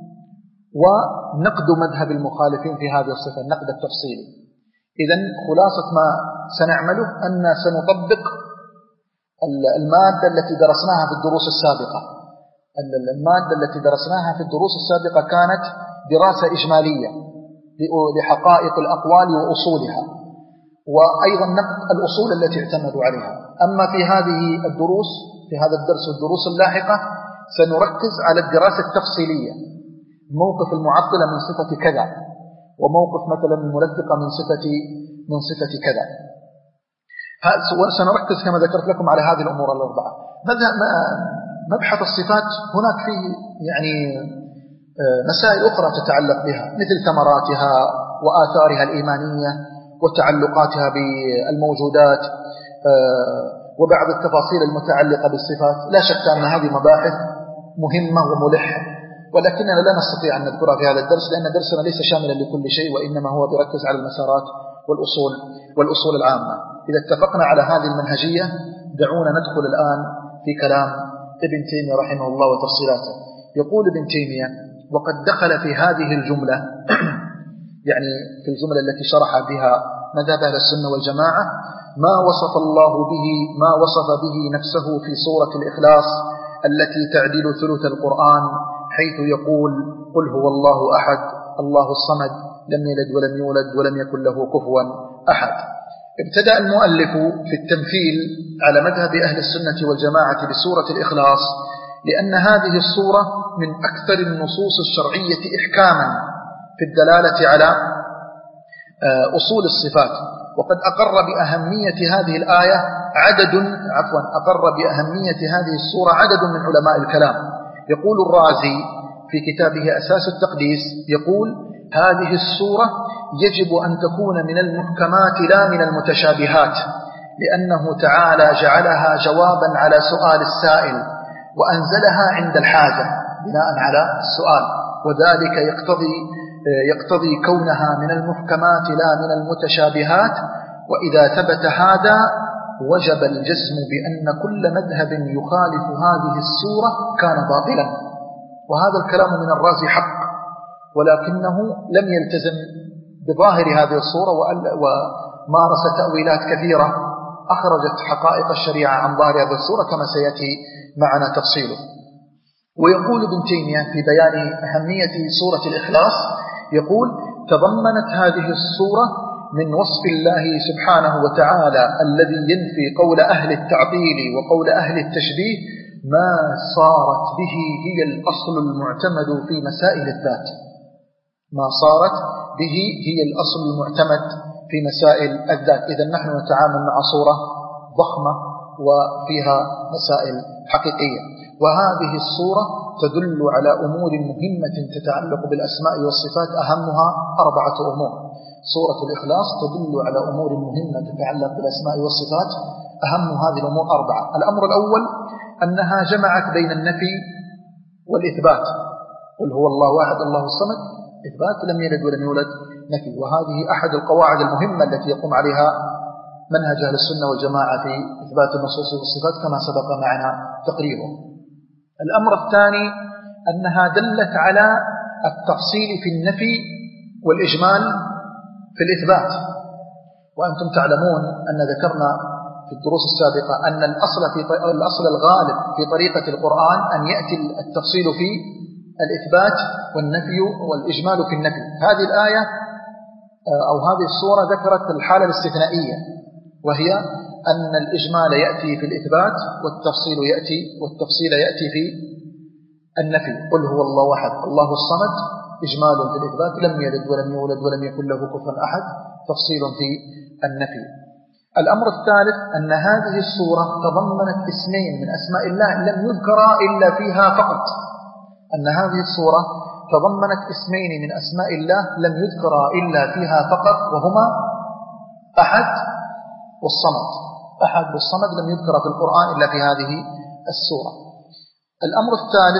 ونقد مذهب المخالفين في هذه الصفة، النقد التفصيلي. إذن خلاصة ما سنعمله أن سنطبق المادة التي درسناها في الدروس السابقة. المادة التي درسناها في الدروس السابقة كانت دراسة إجمالية لحقائق الأقوال وأصولها، وأيضا نقد الأصول التي اعتمدوا عليها. أما في هذه الدروس في هذا الدرس والدروس اللاحقة سنركز على الدراسة التفصيلية، موقف المعطلة من صفة كذا، وموقف مثلا الملفقة من صفة من صفة كذا. وسنركز كما ذكرت لكم على هذه الأمور الأربعة. مبحث الصفات هناك فيه يعني مسائل أخرى تتعلق بها، مثل ثمراتها وآثارها الإيمانية وتعلقاتها بالموجودات وبعض التفاصيل المتعلقة بالصفات. لا شك أن هذه مباحث مهمة وملحة، ولكننا لا نستطيع أن نذكرها في هذا الدرس، لأن درسنا ليس شاملا لكل شيء، وإنما هو بركز على المسارات والأصول والأصول العامة. إذا اتفقنا على هذه المنهجية دعونا ندخل الآن في كلام ابن تيمية رحمه الله وتفصيلاته. يقول ابن تيمية: وقد دخل في هذه الجملة يعني في الجملة التي شرح بها مذهب أهل السنة والجماعة ما وصف الله به ما وصف به نفسه في سورة الإخلاص التي تعدل ثلث القرآن، حيث يقول: قل هو الله أحد الله الصمد لم يلد ولم يولد ولم يكن له كفوا أحد. ابتدأ المؤلف في التمثيل على مذهب أهل السنة والجماعة بسورة الإخلاص، لأن هذه السورة من أكثر النصوص الشرعية إحكاما في الدلالة على أصول الصفات. وقد أقر بأهمية هذه الآية عدد عفوا أقر بأهمية هذه السورة عدد من علماء الكلام. يقول الرازي في كتابه أساس التقديس، يقول: هذه السورة يجب أن تكون من المحكمات لا من المتشابهات، لأنه تعالى جعلها جوابا على سؤال السائل وأنزلها عند الحاجة بناء على السؤال، وذلك يقتضي يقتضي كونها من المحكمات لا من المتشابهات. وإذا ثبت هذا وجب الجزم بأن كل مذهب يخالف هذه السورة كان باطلا. وهذا الكلام من الرازي حق، ولكنه لم يلتزم بظاهر هذه الصورة ومارس تأويلات كثيرة أخرجت حقائق الشريعة عن ظاهر هذه الصورة كما سيأتي معنا تفصيله. ويقول ابن تيمية في بيان أهمية سورة الإخلاص، يقول: تضمنت هذه السورة من وصف الله سبحانه وتعالى الذي ينفي قول أهل التعطيل وقول أهل التشبيه ما صارت به هي الأصل المعتمد في مسائل الذات ما صارت به هي الأصل المعتمد في مسائل الذات. إذا نحن نتعامل مع صورة ضخمة وفيها مسائل حقيقية، وهذه الصورة تدل على أمور مهمة تتعلق بالأسماء والصفات، أهمها أربعة أمور. سورة الإخلاص تدل على أمور مهمة تتعلق بالأسماء والصفات، أهم هذه الأمور أربعة. الأمر الأول أنها جمعت بين النفي والإثبات. قل هو الله واحد الله الصمد، إثبات، لم يلد ولم يولد، نفي. وهذه أحد القواعد المهمة التي يقوم عليها منهج أهل السنة والجماعة في إثبات النصوص والصفات كما سبق معنا تقريره. الأمر الثاني أنها دلت على التفصيل في النفي والإجمال في الإثبات. وأنتم تعلمون أن ذكرنا في الدروس السابقة أن الأصل, في الأصل الغالب في طريقة القرآن أن يأتي التفصيل في الإثبات والنفي والإجمال في النفي. هذه الآية أو هذه السورة ذكرت الحالة الاستثنائية، وهي أن الإجمال يأتي في الإثبات والتفصيل يأتي والتفصيل يأتي في النفي. قل هو الله أحد الله الصمد، إجمال في الإثبات، لم يلد ولم يولد ولم يكن له كفوا أحد، تفصيل في النفي. الأمر الثالث أن هذه السورة تضمنت اسمين من أسماء الله لم يذكرا إلا فيها فقط. أن هذه السورة تضمنت اسمين من أسماء الله لم يذكرا إلا فيها فقط، وهما أحد والصمد. أحد والصمد لم يذكر في القرآن إلا في هذه السورة. الأمر الثالث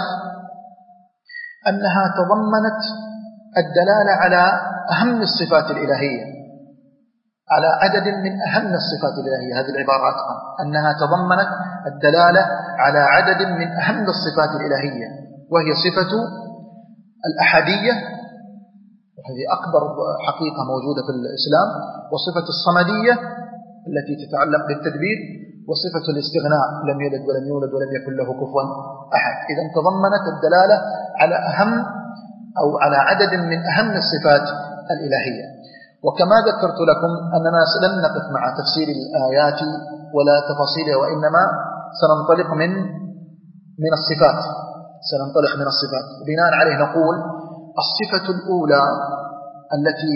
أنها تضمنت الدلالة على أهم الصفات الإلهية، على عدد من أهم الصفات الإلهية. هذه العبارة أتقن، أنها تضمنت الدلالة على عدد من أهم الصفات الإلهية، وهي صفة الأحدية، وهذه أكبر حقيقة موجودة في الإسلام، وصفة الصمدية التي تتعلق بالتدبير، وصفة الاستغناء لم يلد ولم يولد ولم يكن له كفوا أحد. إذا تضمنت الدلالة على أهم أو على عدد من أهم الصفات الإلهية. وكما ذكرت لكم أننا لن نقف مع تفسير الآيات ولا تفاصيلها، وإنما سننطلق من من الصفات سننطلق من الصفات بناء عليه نقول الصفة الأولى التي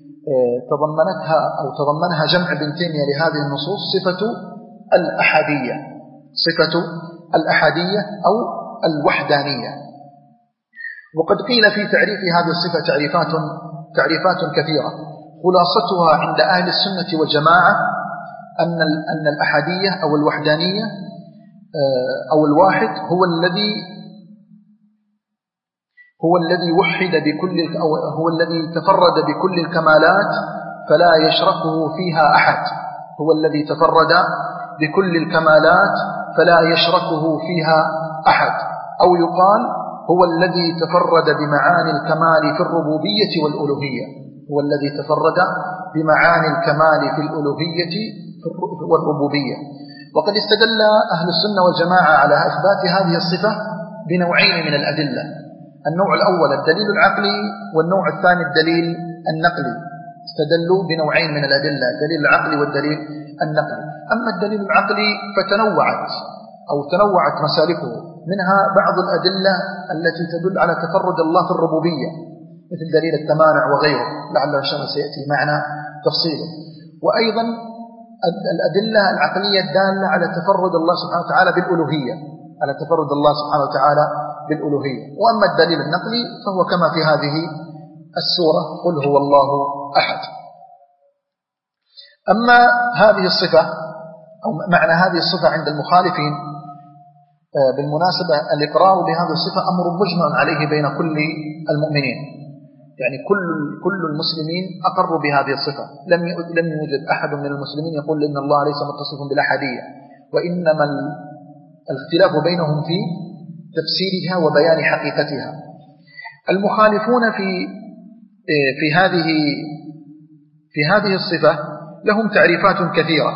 تضمنتها أو تضمنها جمع ابن تيمية لهذه النصوص صفة الأحدية، صفة الأحدية أو الوحدانية. وقد قيل في تعريف هذه الصفة تعريفات تعريفات كثيرة، خلاصتها عند أهل السنة والجماعة أن أن الأحدية أو الوحدانية أو الواحد هو الذي هو الذي وحد بكل أو هو الذي تفرد بكل الكمالات فلا يشركه فيها أحد، هو الذي تفرد بكل الكمالات فلا يشركه فيها أحد. أو يقال هو الذي تفرد بمعاني الكمال في الربوبية والألوهية، هو الذي تفرد بمعاني الكمال في الألوهية والربوبية. وقد استدل أهل السنة والجماعة على إثبات هذه الصفة بنوعين من الأدلة، النوع الأول الدليل العقلي، والنوع الثاني الدليل النقلي. استدلوا بنوعين من الأدلة، الدليل العقلي والدليل النقلي. أما الدليل العقلي فتنوعت أو تنوعت مسالكه، منها بعض الأدلة التي تدل على تفرد الله في الربوبية مثل دليل التمانع وغيره، لعل إن شاء الله سيأتي معنا تفصيله. وأيضا الأدلة العقلية الدالة على تفرد الله سبحانه وتعالى بالألوهية، على تفرد الله سبحانه وتعالى بالألوهية. وأما الدليل النقلي فهو كما في هذه السورة قل هو الله أحد. أما هذه الصفة أو معنى هذه الصفة عند المخالفين، بالمناسبة الإقرار بهذه الصفة أمر مجمع عليه بين كل المؤمنين، يعني كل كل المسلمين أقروا بهذه الصفة، لم لم يوجد أحد من المسلمين يقول إن الله ليس متصف بالأحدية، وإنما الاختلاف بينهم في تفسيرها وبيان حقيقتها. المخالفون في في هذه في هذه الصفة لهم تعريفات كثيرة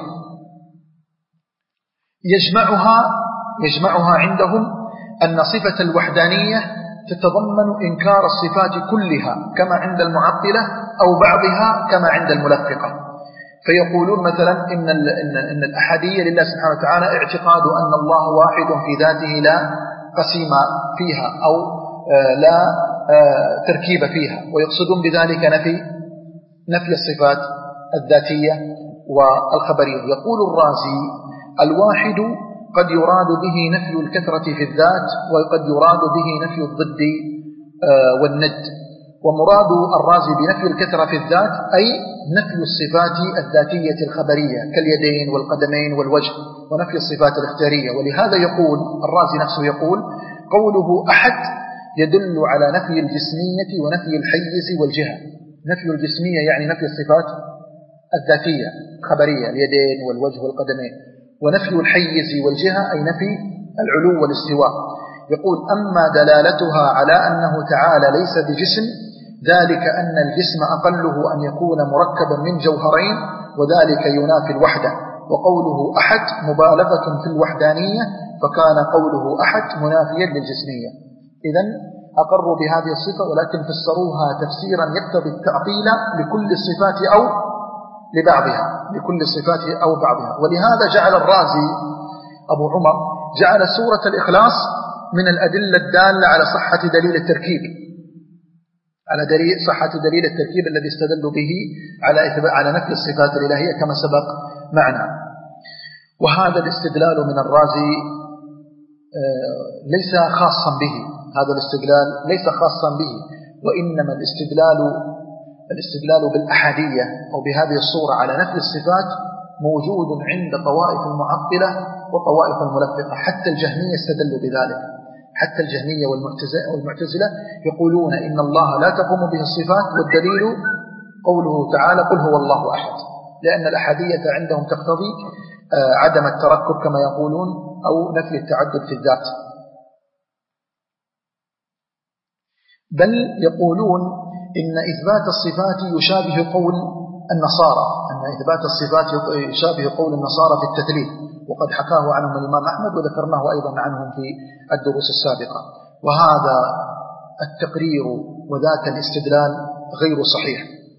يجمعها يجمعها عندهم أن صفة الوحدانية تتضمن إنكار الصفات كلها كما عند المعطلة أو بعضها كما عند الملفقة. فيقولون مثلا إن, إن, إن الأحدية لله سبحانه وتعالى اعتقاد أن الله واحد في ذاته لا قسيم فيها أو لا تركيب فيها، ويقصدون بذلك نفي نفي الصفات الذاتية والخبرية. يقول الرازي الواحد قد يراد به نفي الكثرة في الذات، وقد يراد به نفي الضد والند. ومراد الرازي بنفي الكثرة في الذات أي نفي الصفات الذاتية الخبرية كاليدين والقدمين والوجه، ونفي الصفات الاختيارية. ولهذا يقول الرازي نفسه يقول قوله أحد يدل على نفي الجسمية ونفي الحيز والجهة. نفي الجسمية يعني نفي الصفات الذاتية الخبرية اليدين والوجه والقدمين، ونفي الحيز والجهة أي نفي العلو والاستواء. يقول أما دلالتها على أنه تعالى ليس بجسم ذلك أن الجسم أقله أن يكون مركبا من جوهرين، وذلك ينافي الوحدة. وقوله أحد مبالغة في الوحدانية، فكان قوله أحد منافيا للجسمية. إذن أقروا بهذه الصفة ولكن فسروها تفسيرا يقتضي التعطيل لكل الصفات أو لبعضها، لكل الصفات أو بعضها. ولهذا جعل الرازي أبو عمر جعل سورة الإخلاص من الأدلة الدالة على صحة دليل التركيب، على دليل صحة دليل التركيب الذي استدلوا به على على نفي الصفات الإلهية كما سبق معنا. وهذا الاستدلال من الرازي ليس خاصا به، هذا الاستدلال ليس خاصا به، وإنما الاستدلال الاستدلال بالأحادية أو بهذه الصورة على نفي الصفات موجود عند طوائف المعطلة وطوائف الملفقة. حتى الجهمية استدلوا بذلك، حتى الجهمية والمعتزلة يقولون إن الله لا تقوم به الصفات، والدليل قوله تعالى قل هو الله أحد، لأن الأحادية عندهم تقتضي عدم التركب كما يقولون أو نفي التعدد في الذات. بل يقولون إن إثبات الصفات يشابه قول النصارى، أن إثبات الصفات يشابه قول النصارى في التثليث، وقد حكاه عنهم الإمام أحمد وذكرناه أيضا عنهم في الدروس السابقة. وهذا التقرير وذاك الاستدلال غير صحيح،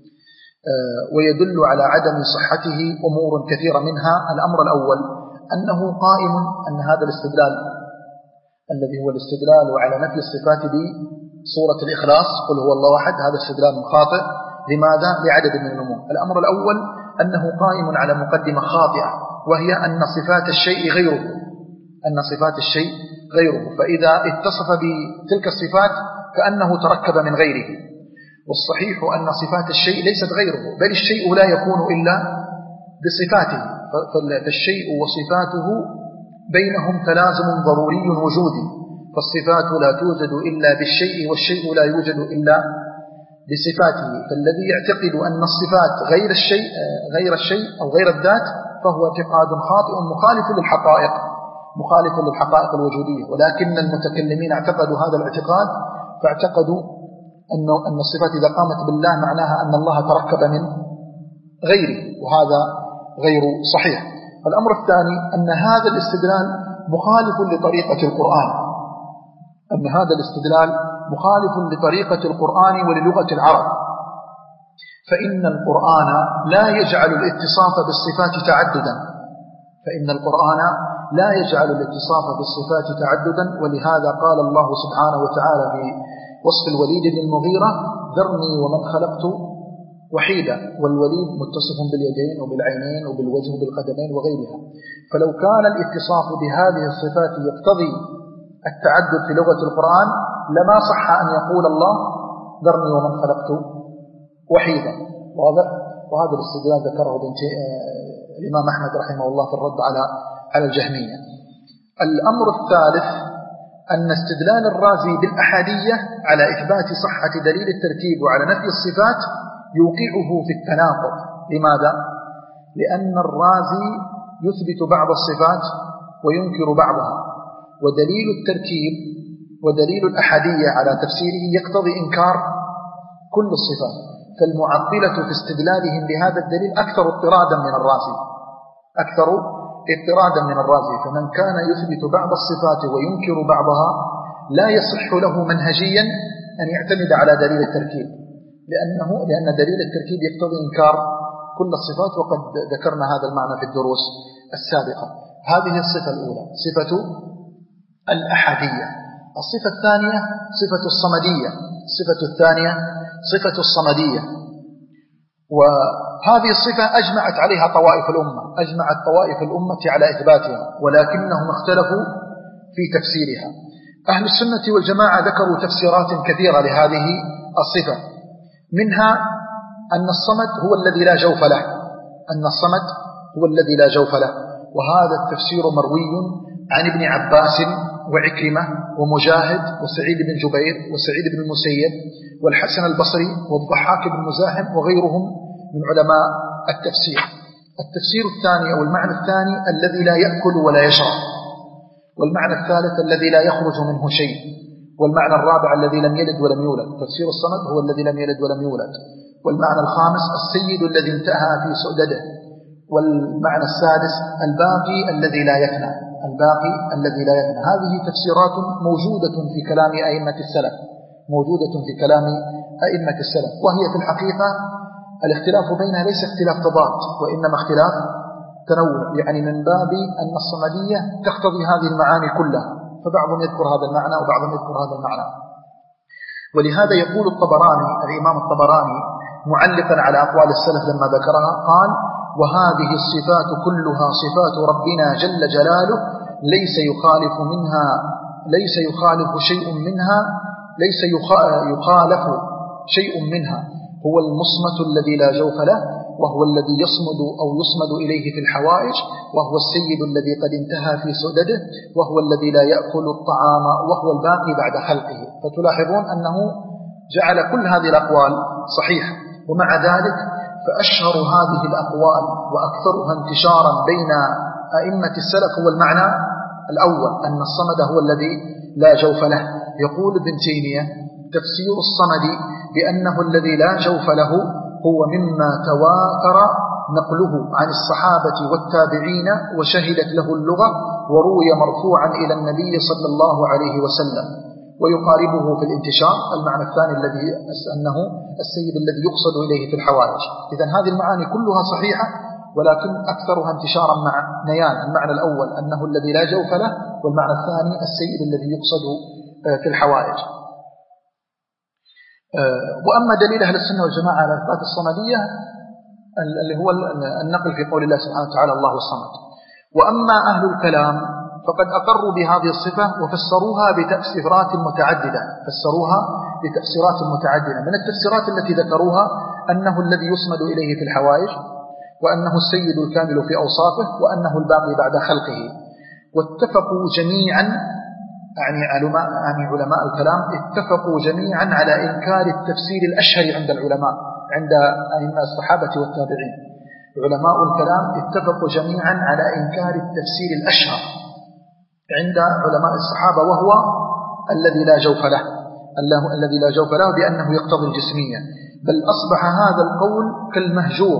ويدل على عدم صحته أمور كثيرة، منها الأمر الأول أنه قائم أن هذا الاستدلال الذي هو الاستدلال على نفي الصفات بصورة الإخلاص قل هو الله أحد، هذا استدلال خاطئ. لماذا؟ لعدد من الأمور. الأمر الأول أنه قائم على مقدمة خاطئة، وهي أن صفات الشيء غيره، أن صفات الشيء غيره، فإذا اتصف بتلك الصفات كأنه تركب من غيره. والصحيح أن صفات الشيء ليست غيره، بل الشيء لا يكون إلا بصفاته، فالشيء وصفاته بينهم تلازم ضروري وجودي، فالصفات لا توجد إلا بالشيء والشيء لا يوجد إلا بصفاته. فالذي يعتقد أن الصفات غير الشيء غير الشيء أو غير الذات فهو اعتقاد خاطئ مخالف للحقائق، مخالف للحقائق الوجودية. ولكن المتكلمين اعتقدوا هذا الاعتقاد، فاعتقدوا أنه أن الصفات إذا قامت بالله معناها أن الله تركب من غيره، وهذا غير صحيح. الأمر الثاني أن هذا الاستدلال مخالف لطريقة القرآن، أن هذا الاستدلال مخالف لطريقة القرآن وللغة العرب، فإن القرآن لا يجعل الاتصاف بالصفات تعددا، فإن القرآن لا يجعل الاتصاف بالصفات تعددا. ولهذا قال الله سبحانه وتعالى في وصف الوليد بن المغيرة ذرني ومن خلقت وحيدا، والوليد متصف باليدين وبالعينين وبالوجه وبالقدمين وغيرها. فلو كان الاتصاف بهذه الصفات يقتضي التعدد في لغة القرآن لما صح أن يقول الله ذرني ومن خلقت وحيدا. واضح؟ وهذا الاستدلال ذكره الإمام أحمد رحمه الله في الرد على على الجهمية. الأمر الثالث أن استدلال الرازي بالأحادية على إثبات صحة دليل التركيب وعلى نفي الصفات يوقعه في التناقض. لماذا؟ لأن الرازي يثبت بعض الصفات وينكر بعضها، ودليل التركيب ودليل الأحادية على تفسيره يقتضي إنكار كل الصفات، فالمعطلة في استدلالهم بهذا الدليل أكثر اضطرادا من الرازي، أكثر اضطرادا من الرازي. فمن كان يثبت بعض الصفات وينكر بعضها لا يصح له منهجيا أن يعتمد على دليل التركيب، لأنه لأن دليل التركيب يقتضي إنكار كل الصفات، وقد ذكرنا هذا المعنى في الدروس السابقة. هذه الصفة الأولى صفة الأحادية. الصفة الثانية صفة الصمدية، الصفة الثانية صفة الصمدية، وهذه الصفة أجمعت عليها طوائف الأمة، أجمعت طوائف الأمة على إثباتها، ولكنهم اختلفوا في تفسيرها. أهل السنة والجماعة ذكروا تفسيرات كثيرة لهذه الصفة، منها أن الصمد هو الذي لا جوف له، أن الصمد هو الذي لا جوف له، وهذا التفسير مروي عن ابن عباس وعكرمة ومجاهد وسعيد بن جبير وسعيد بن المسيب والحسن البصري والضحاك بن مزاحم وغيرهم من علماء التفسير. التفسير الثاني أو المعنى الثاني الذي لا يأكل ولا يشرب، والمعنى الثالث الذي لا يخرج منه شيء، والمعنى الرابع الذي لم يلد ولم يولد. تفسير الصمد هو الذي لم يلد ولم يولد. والمعنى الخامس السيد الذي انتهى في سؤدده. والمعنى السادس الباقي الذي لا يفنى، الباقي الذي لا يفنى. هذه تفسيرات موجودة في كلام أئمة السلف، موجودة في كلام أئمة السلف، وهي في الحقيقة الاختلاف بينها ليس اختلاف تضاد، وإنما اختلاف تنوع، يعني من باب أن الصمدية تقتضي هذه المعاني كلها، فبعضهم يذكر هذا المعنى وبعضهم يذكر هذا المعنى. ولهذا يقول الطبراني، الإمام الطبراني معلقا على أقوال السلف لما ذكرها قال: وهذه الصفات كلها صفات ربنا جل جلاله، ليس يخالف منها ليس يخالف شيء منها ليس يخالف شيء منها هو المصمت الذي لا جوف له، وهو الذي يصمد أو يصمد إليه في الحوائج، وهو السيد الذي قد انتهى في سؤدده، وهو الذي لا يأكل الطعام، وهو الباقي بعد خلقه. فتلاحظون أنه جعل كل هذه الأقوال صحيحة، ومع ذلك فأشهر هذه الأقوال وأكثرها انتشارا بين أئمة السلف هو المعنى الأول، أن الصمد هو الذي لا جوف له. يقول ابن تيمية: تفسير الصمد بأنه الذي لا جوف له هو مما تواتر نقله عن الصحابة والتابعين وشهدت له اللغة، وروي مرفوعا إلى النبي صلى الله عليه وسلم. ويقاربه في الانتشار المعنى الثاني الذي أنه السيد الذي يقصد إليه في الحوائج. إذن هذه المعاني كلها صحيحة، ولكن أكثرها انتشارا مع نيان. المعنى الأول أنه الذي لا جوف له، والمعنى الثاني السيد الذي يقصد في الحوائج. وأما دليل أهل السنة والجماعة على إثبات الصمدية اللي هو النقل في قول الله سبحانه وتعالى: الله الصمد. وأما أهل الكلام فقد أقروا بهذه الصفة وفسروها بتفسيرات متعددة، فسروها بتفسيرات متعددة. من التفسيرات التي ذكروها أنه الذي يصمد إليه في الحوائج، وأنه السيد الكامل في أوصافه، وأنه الباقي بعد خلقه. واتفقوا جميعا، يعني علماء, يعني علماء الكلام اتفقوا جميعا على إنكار التفسير الأشهر عند العلماء، عند أئمة الصحابة والتابعين. علماء الكلام اتفقوا جميعا على إنكار التفسير الأشهر عند علماء الصحابة، وهو الذي لا جوف له، الذي لا جوف له بأنه يقتضي الجسمية. بل أصبح هذا القول كالمهجور،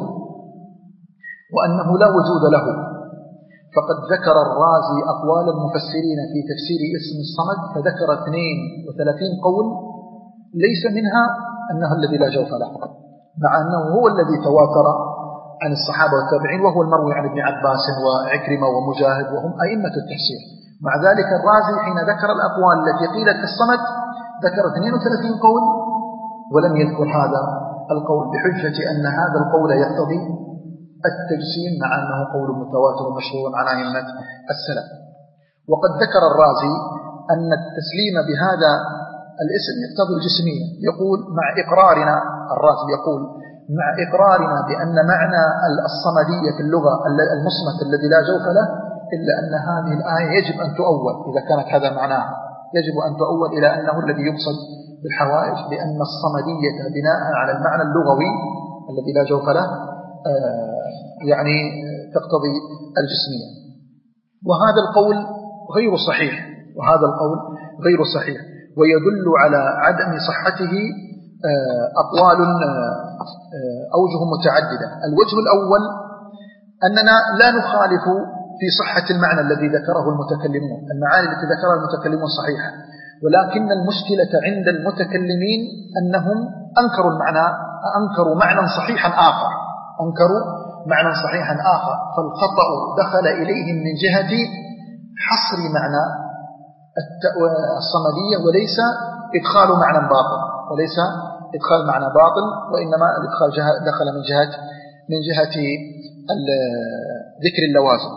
وأنه لا وجود له. فقد ذكر الرازي أقوال المفسرين في تفسير اسم الصمد، فذكر اثنين وثلاثين قول ليس منها أنه الذي لا جوف له، مع أنه هو الذي تواتر عن الصحابة والتابعين، وهو المروي عن ابن عباس وعكرمة ومجاهد، وهم أئمة التفسير. مع ذلك الرازي حين ذكر الأقوال التي قيلت في الصمد ذكر اثنين وثلاثين قول، ولم يذكر هذا القول بحجة أن هذا القول يقتضي التجسيم، مع أنه قول متواتر ومشهور عن أئمة السلف. وقد ذكر الرازي أن التسليم بهذا الاسم يقتضي الجسمية. يقول: مع إقرارنا، الرازي يقول: مع إقرارنا بأن معنى الصمدية في اللغة المصمت الذي لا جوف له، إلا أن هذه الآية يجب أن تؤول إذا كانت هذا معناها، يجب أن تؤول إلى أنه الذي يقصد بالحوائج، لأن الصمدية بناء على المعنى اللغوي الذي لا جوف له يعني تقتضي الجسمية. وهذا القول غير صحيح، وهذا القول غير صحيح ويدل على عدم صحته أقوال أوجه متعددة. الوجه الأول أننا لا نخالف في صحة المعنى الذي ذكره المتكلمون، المعاني التي ذكرها المتكلمون صحيحة، ولكن المشكلة عند المتكلمين أنهم أنكروا المعنى أنكروا معنى صحيحا آخر أنكروا معنى صحيحا آخر فالخطأ دخل إليهم من جهة حصر معنى الصمدية، وليس إدخال معنى باطل وليس إدخال معنى باطل وإنما الإدخال دخل من جهة من جهة ذكر اللوازم.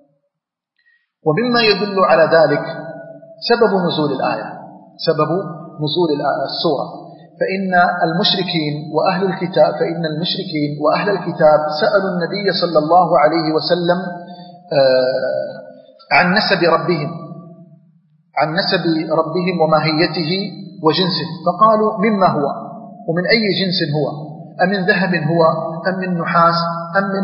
ومما يدل على ذلك سبب نزول الآية، سبب نزول السورة، فإن المشركين وأهل الكتاب فإن المشركين وأهل الكتاب سألوا النبي صلى الله عليه وسلم عن نسب ربهم عن نسب ربهم وماهيته وجنسه، فقالوا مما هو ومن أي جنس هو، أمن ذهب هو أم من نحاس أم من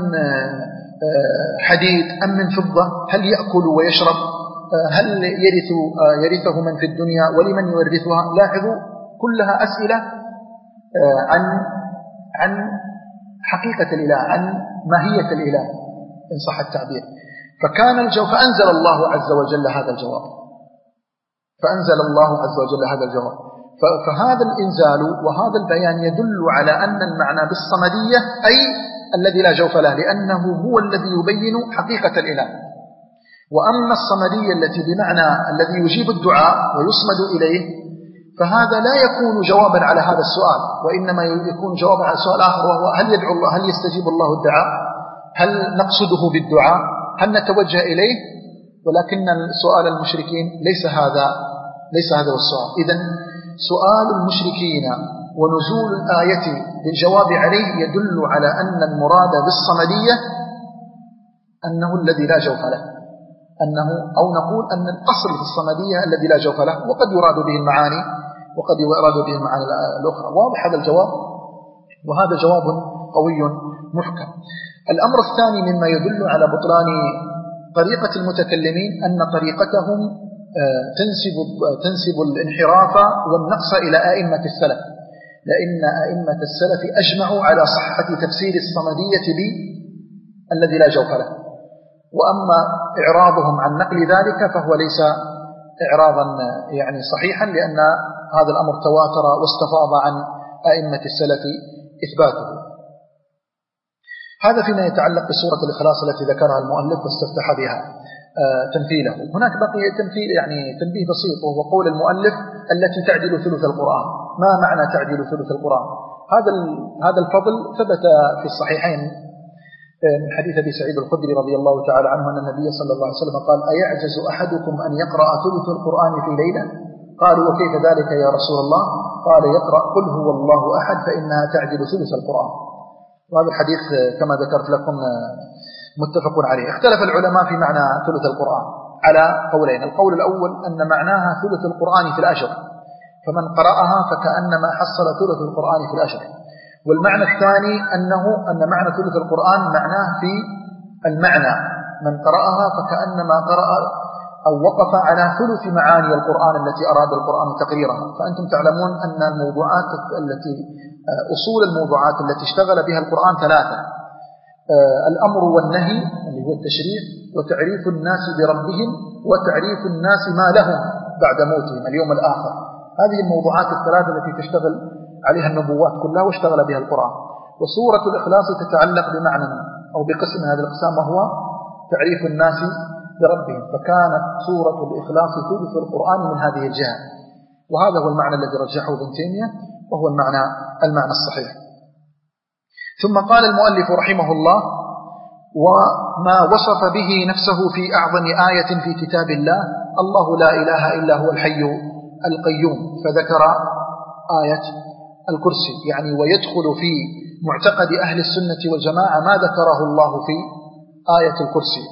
حديد أم من فضة، هل يأكل ويشرب، هل يرث يرثه من في الدنيا ولمن يورثها. لاحظوا كلها أسئلة عن عن حقيقة الإله، عن ماهية الإله إن صح التعبير. فكان الجواب فأنزل الله عز وجل هذا الجواب فأنزل الله عز وجل هذا الجواب فهذا الإنزال وهذا البيان يدل على أن المعنى بالصمدية أي الذي لا جوف له، لأنه هو الذي يبين حقيقة الإله. وأما الصمدية التي بمعنى الذي يجيب الدعاء ويصمد إليه، فهذا لا يكون جوابا على هذا السؤال، وإنما يكون جوابا على سؤال آخر، وهو هل يدعو الله، هل يستجيب الله الدعاء، هل نقصده بالدعاء، هل نتوجه إليه. ولكن سؤال المشركين ليس هذا ليس هذا هو السؤال. إذن سؤال المشركين ونزول الآية للجواب عليه يدل على أن المراد بالصمدية أنه الذي لا جوف له، أنه أو نقول أن الأصل في الصمدية الذي لا جوف له، وقد يراد به المعاني وقد يراد به المعاني الأخرى. واضح هذا الجواب، وهذا جواب قوي محكم. الأمر الثاني مما يدل على بطلان طريقة المتكلمين أن طريقتهم تنسب تنسب الانحراف والنقص إلى أئمة السلف، لأن أئمة السلف أجمعوا على صحة تفسير الصمدية بالذي لا جوف له. وأما إعراضهم عن نقل ذلك فهو ليس إعراضا يعني صحيحا، لأن هذا الأمر تواتر واستفاض عن أئمة السلف إثباته. هذا فيما يتعلق بسورة الإخلاص التي ذكرها المؤلف واستفتح بها تمثيله. هناك بقي تمثيل يعني تنبيه بسيط، وهو قول المؤلف التي تعدل ثلث القرآن. ما معنى تعدل ثلث القرآن؟ هذا هذا الفضل ثبت في الصحيحين من حديث أبي سعيد الخدري رضي الله تعالى عنه أن النبي صلى الله عليه وسلم قال: أيعجز أحدكم أن يقرأ ثلث القرآن في ليلة؟ قالوا: وكيف ذلك يا رسول الله؟ قال: يقرأ قل هو الله أحد فإنها تعدل ثلث القرآن. وهذا الحديث كما ذكرت لكم متفق عليه. اختلف العلماء في معنى ثلث القرآن على قولين. القول الأول أن معناها ثلث القرآن في الأشر، فمن قرأها فكأنما حصل ثلث القرآن في الأشر. والمعنى الثاني أنه أن معنى ثلث القرآن معناه في المعنى، من قرأها فكأنما قرأ أو وقف على ثلث معاني القرآن التي أراد القرآن تقريرها. فأنتم تعلمون أن الموضوعات التي أصول الموضوعات التي اشتغل بها القرآن ثلاثة: الأمر والنهي اللي هو التشريع، وتعريف الناس بربهم، وتعريف الناس ما لهم بعد موتهم اليوم الآخر. هذه الموضوعات الثلاثة التي تشتغل عليها النبوات كلها واشتغل بها القرآن. وسورة الإخلاص تتعلق بمعنى أو بقسم هذا القسم، وهو تعريف الناس بربهم، فكانت سورة الإخلاص ثلث القرآن من هذه الجهة. وهذا هو المعنى الذي رجحه ابن تيمية، وهو المعنى المعنى الصحيح. ثم قال المؤلف رحمه الله: وما وصف به نفسه في أعظم آية في كتاب الله: الله لا إله إلا هو الحي القيوم، فذكر آية الكرسي، يعني ويدخل في معتقد أهل السنة والجماعة ما ذكره الله في آية الكرسي.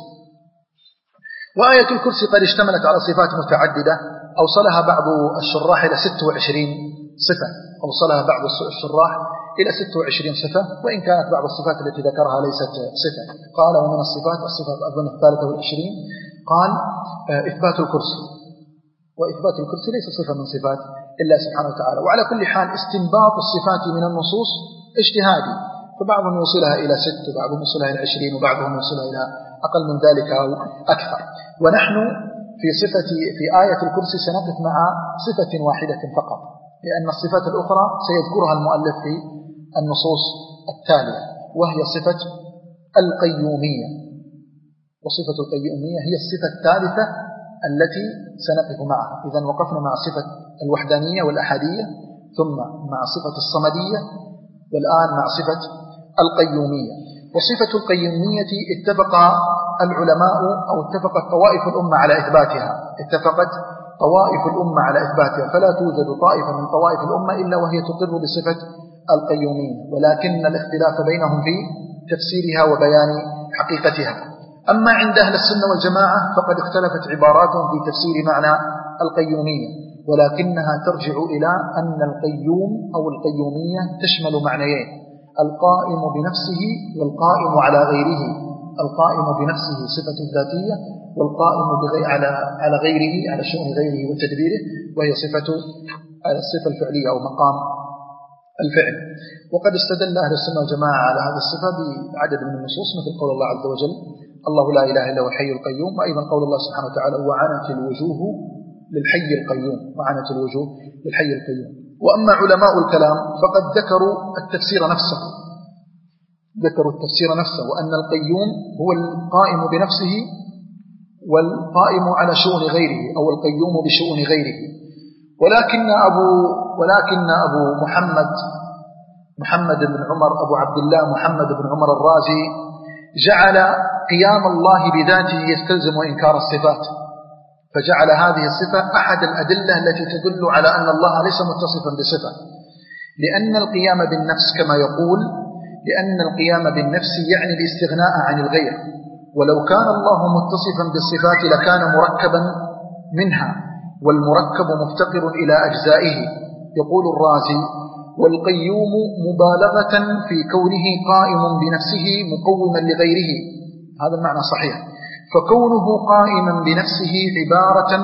وآية الكرسي قد اشتملت على صفات متعددة أوصلها بعض الشراح إلى ست وعشرين صفة أوصلها بعض الشراح إلى ست وعشرين صفة، وإن كانت بعض الصفات التي ذكرها ليست صفة. قال: ومن الصفات الصفة أظن الثالثة والعشرين قال إثبات الكرسي، وإثبات الكرسي ليس صفة من صفات إلا سبحانه وتعالى. وعلى كل حال استنباط الصفات من النصوص اجتهادي، فبعضهم يوصلها إلى ست وبعضهم يوصلها إلى عشرين وبعضهم يوصلها إلى أقل من ذلك أو أكثر. ونحن في صفة في آية الكرسي سنقف مع صفة واحدة فقط، لأن الصفات الأخرى سيذكرها المؤلف في النصوص التالية، وهي صفة القيومية. وصفة القيومية هي الصفة الثالثة التي سنقف معها. إذن وقفنا مع صفة الوحدانية والأحادية، ثم مع صفة الصمدية، والآن مع صفة القيومية. وصفة القيومية اتفق العلماء أو اتفقت طوائف الأمة على إثباتها. اتفقت طوائف الأمة على إثباتها، فلا توجد طائفة من طوائف الأمة إلا وهي تقر بصفة القيومية، ولكن الاختلاف بينهم في تفسيرها وبيان حقيقتها. أما عند أهل السنة والجماعة فقد اختلفت عباراتهم في تفسير معنى القيومية، ولكنها ترجع إلى أن القيوم أو القيومية تشمل معنيين: القائم بنفسه والقائم على غيره. القائم بنفسه صفة ذاتية، والقائم على على غيره، على شؤون غيره وتدبيره، وهي صفة الصفة الفعلية أو مقام الفعل. وقد استدل أهل السنة والجماعة على هذه الصفة بعدد من النصوص، مثل قول الله عز وجل: الله لا إله إلا هو الحي القيوم، وأيضا قول الله سبحانه وتعالى: وعنت الوجوه للحي القيوم، وعنت الوجوه للحي القيوم. وأما علماء الكلام فقد ذكروا التفسير نفسه، ذكروا التفسير نفسه، وأن القيوم هو القائم بنفسه والقائم على شؤون غيره، أو القيوم بشؤون غيره. ولكن أبو ولكن أبو محمد محمد بن عمر أبو عبد الله محمد بن عمر الرازي جعل قيام الله بذاته يستلزم إنكار الصفات، فجعل هذه الصفة أحد الأدلة التي تدل على أن الله ليس متصفا بصفة، لأن القيام بالنفس كما يقول لأن القيام بالنفس يعني الاستغناء عن الغير، ولو كان الله متصفا بالصفات لكان مركبا منها، والمركب مفتقر إلى أجزائه. يقول الرازي: والقيوم مبالغة في كونه قائم بنفسه مقوما لغيره. هذا المعنى صحيح، فكونه قائما بنفسه عبارة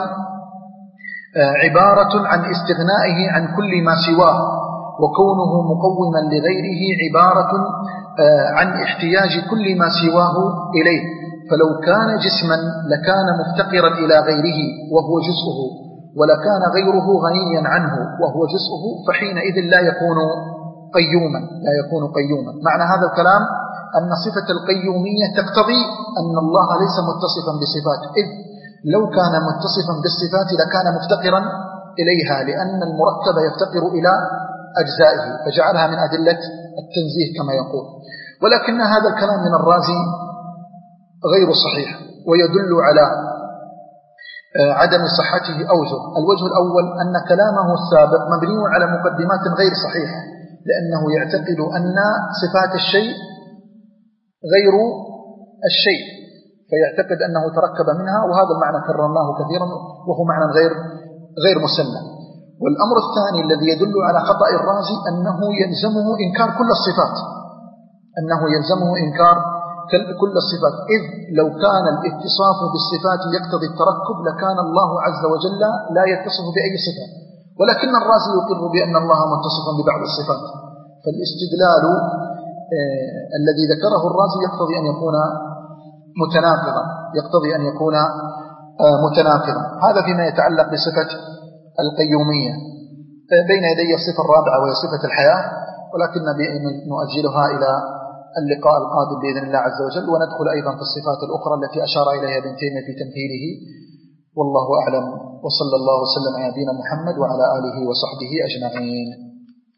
عبارة عن استغنائه عن كل ما سواه، وكونه مقوما لغيره عبارة عن احتياج كل ما سواه إليه. فلو كان جسما لكان مفتقرا إلى غيره وهو جزءه، ولكان غيره غنيا عنه وهو جزءه، فحينئذ لا يكون قيوما لا يكون قيوما. معنى هذا الكلام أن صفة القيومية تقتضي أن الله ليس متصفا بصفات، إذ لو كان متصفا بالصفات لكان مفتقرا إليها، لأن المركب يفتقر إلى أجزائه، فجعلها من أدلة التنزيه كما يقول. ولكن هذا الكلام من الرازي غير صحيح، ويدل على عدم صحته أوجه. الوجه الأول أن كلامه السابق مبني على مقدمات غير صحيحة، لأنه يعتقد أن صفات الشيء غير الشيء، فيعتقد أنه تركب منها، وهذا المعنى كررناه كثيرا وهو معنى غير غير مسلم. والأمر الثاني الذي يدل على خطأ الرازي أنه يلزمه إنكار كل الصفات أنه يلزمه إنكار كل الصفات إذ لو كان الاتصاف بالصفات يقتضي التركب لكان الله عز وجل لا يتصف بأي صفة، ولكن الرازي يقر بأن الله متصف ببعض الصفات. فالاستدلال آه الذي ذكره الرازي يقتضي أن يكون متناقضا يقتضي أن يكون آه متناقضا. هذا فيما يتعلق بصفة القيومية. آه بين يدي الصفة الرابعة وهي صفة الحياة، ولكن نؤجلها إلى اللقاء القادم بإذن الله عز وجل، وندخل أيضا في الصفات الأخرى التي أشار إليها ابن تيمية في تمثيله. والله أعلم، وصلى الله وسلم على نبينا محمد وعلى آله وصحبه أجمعين.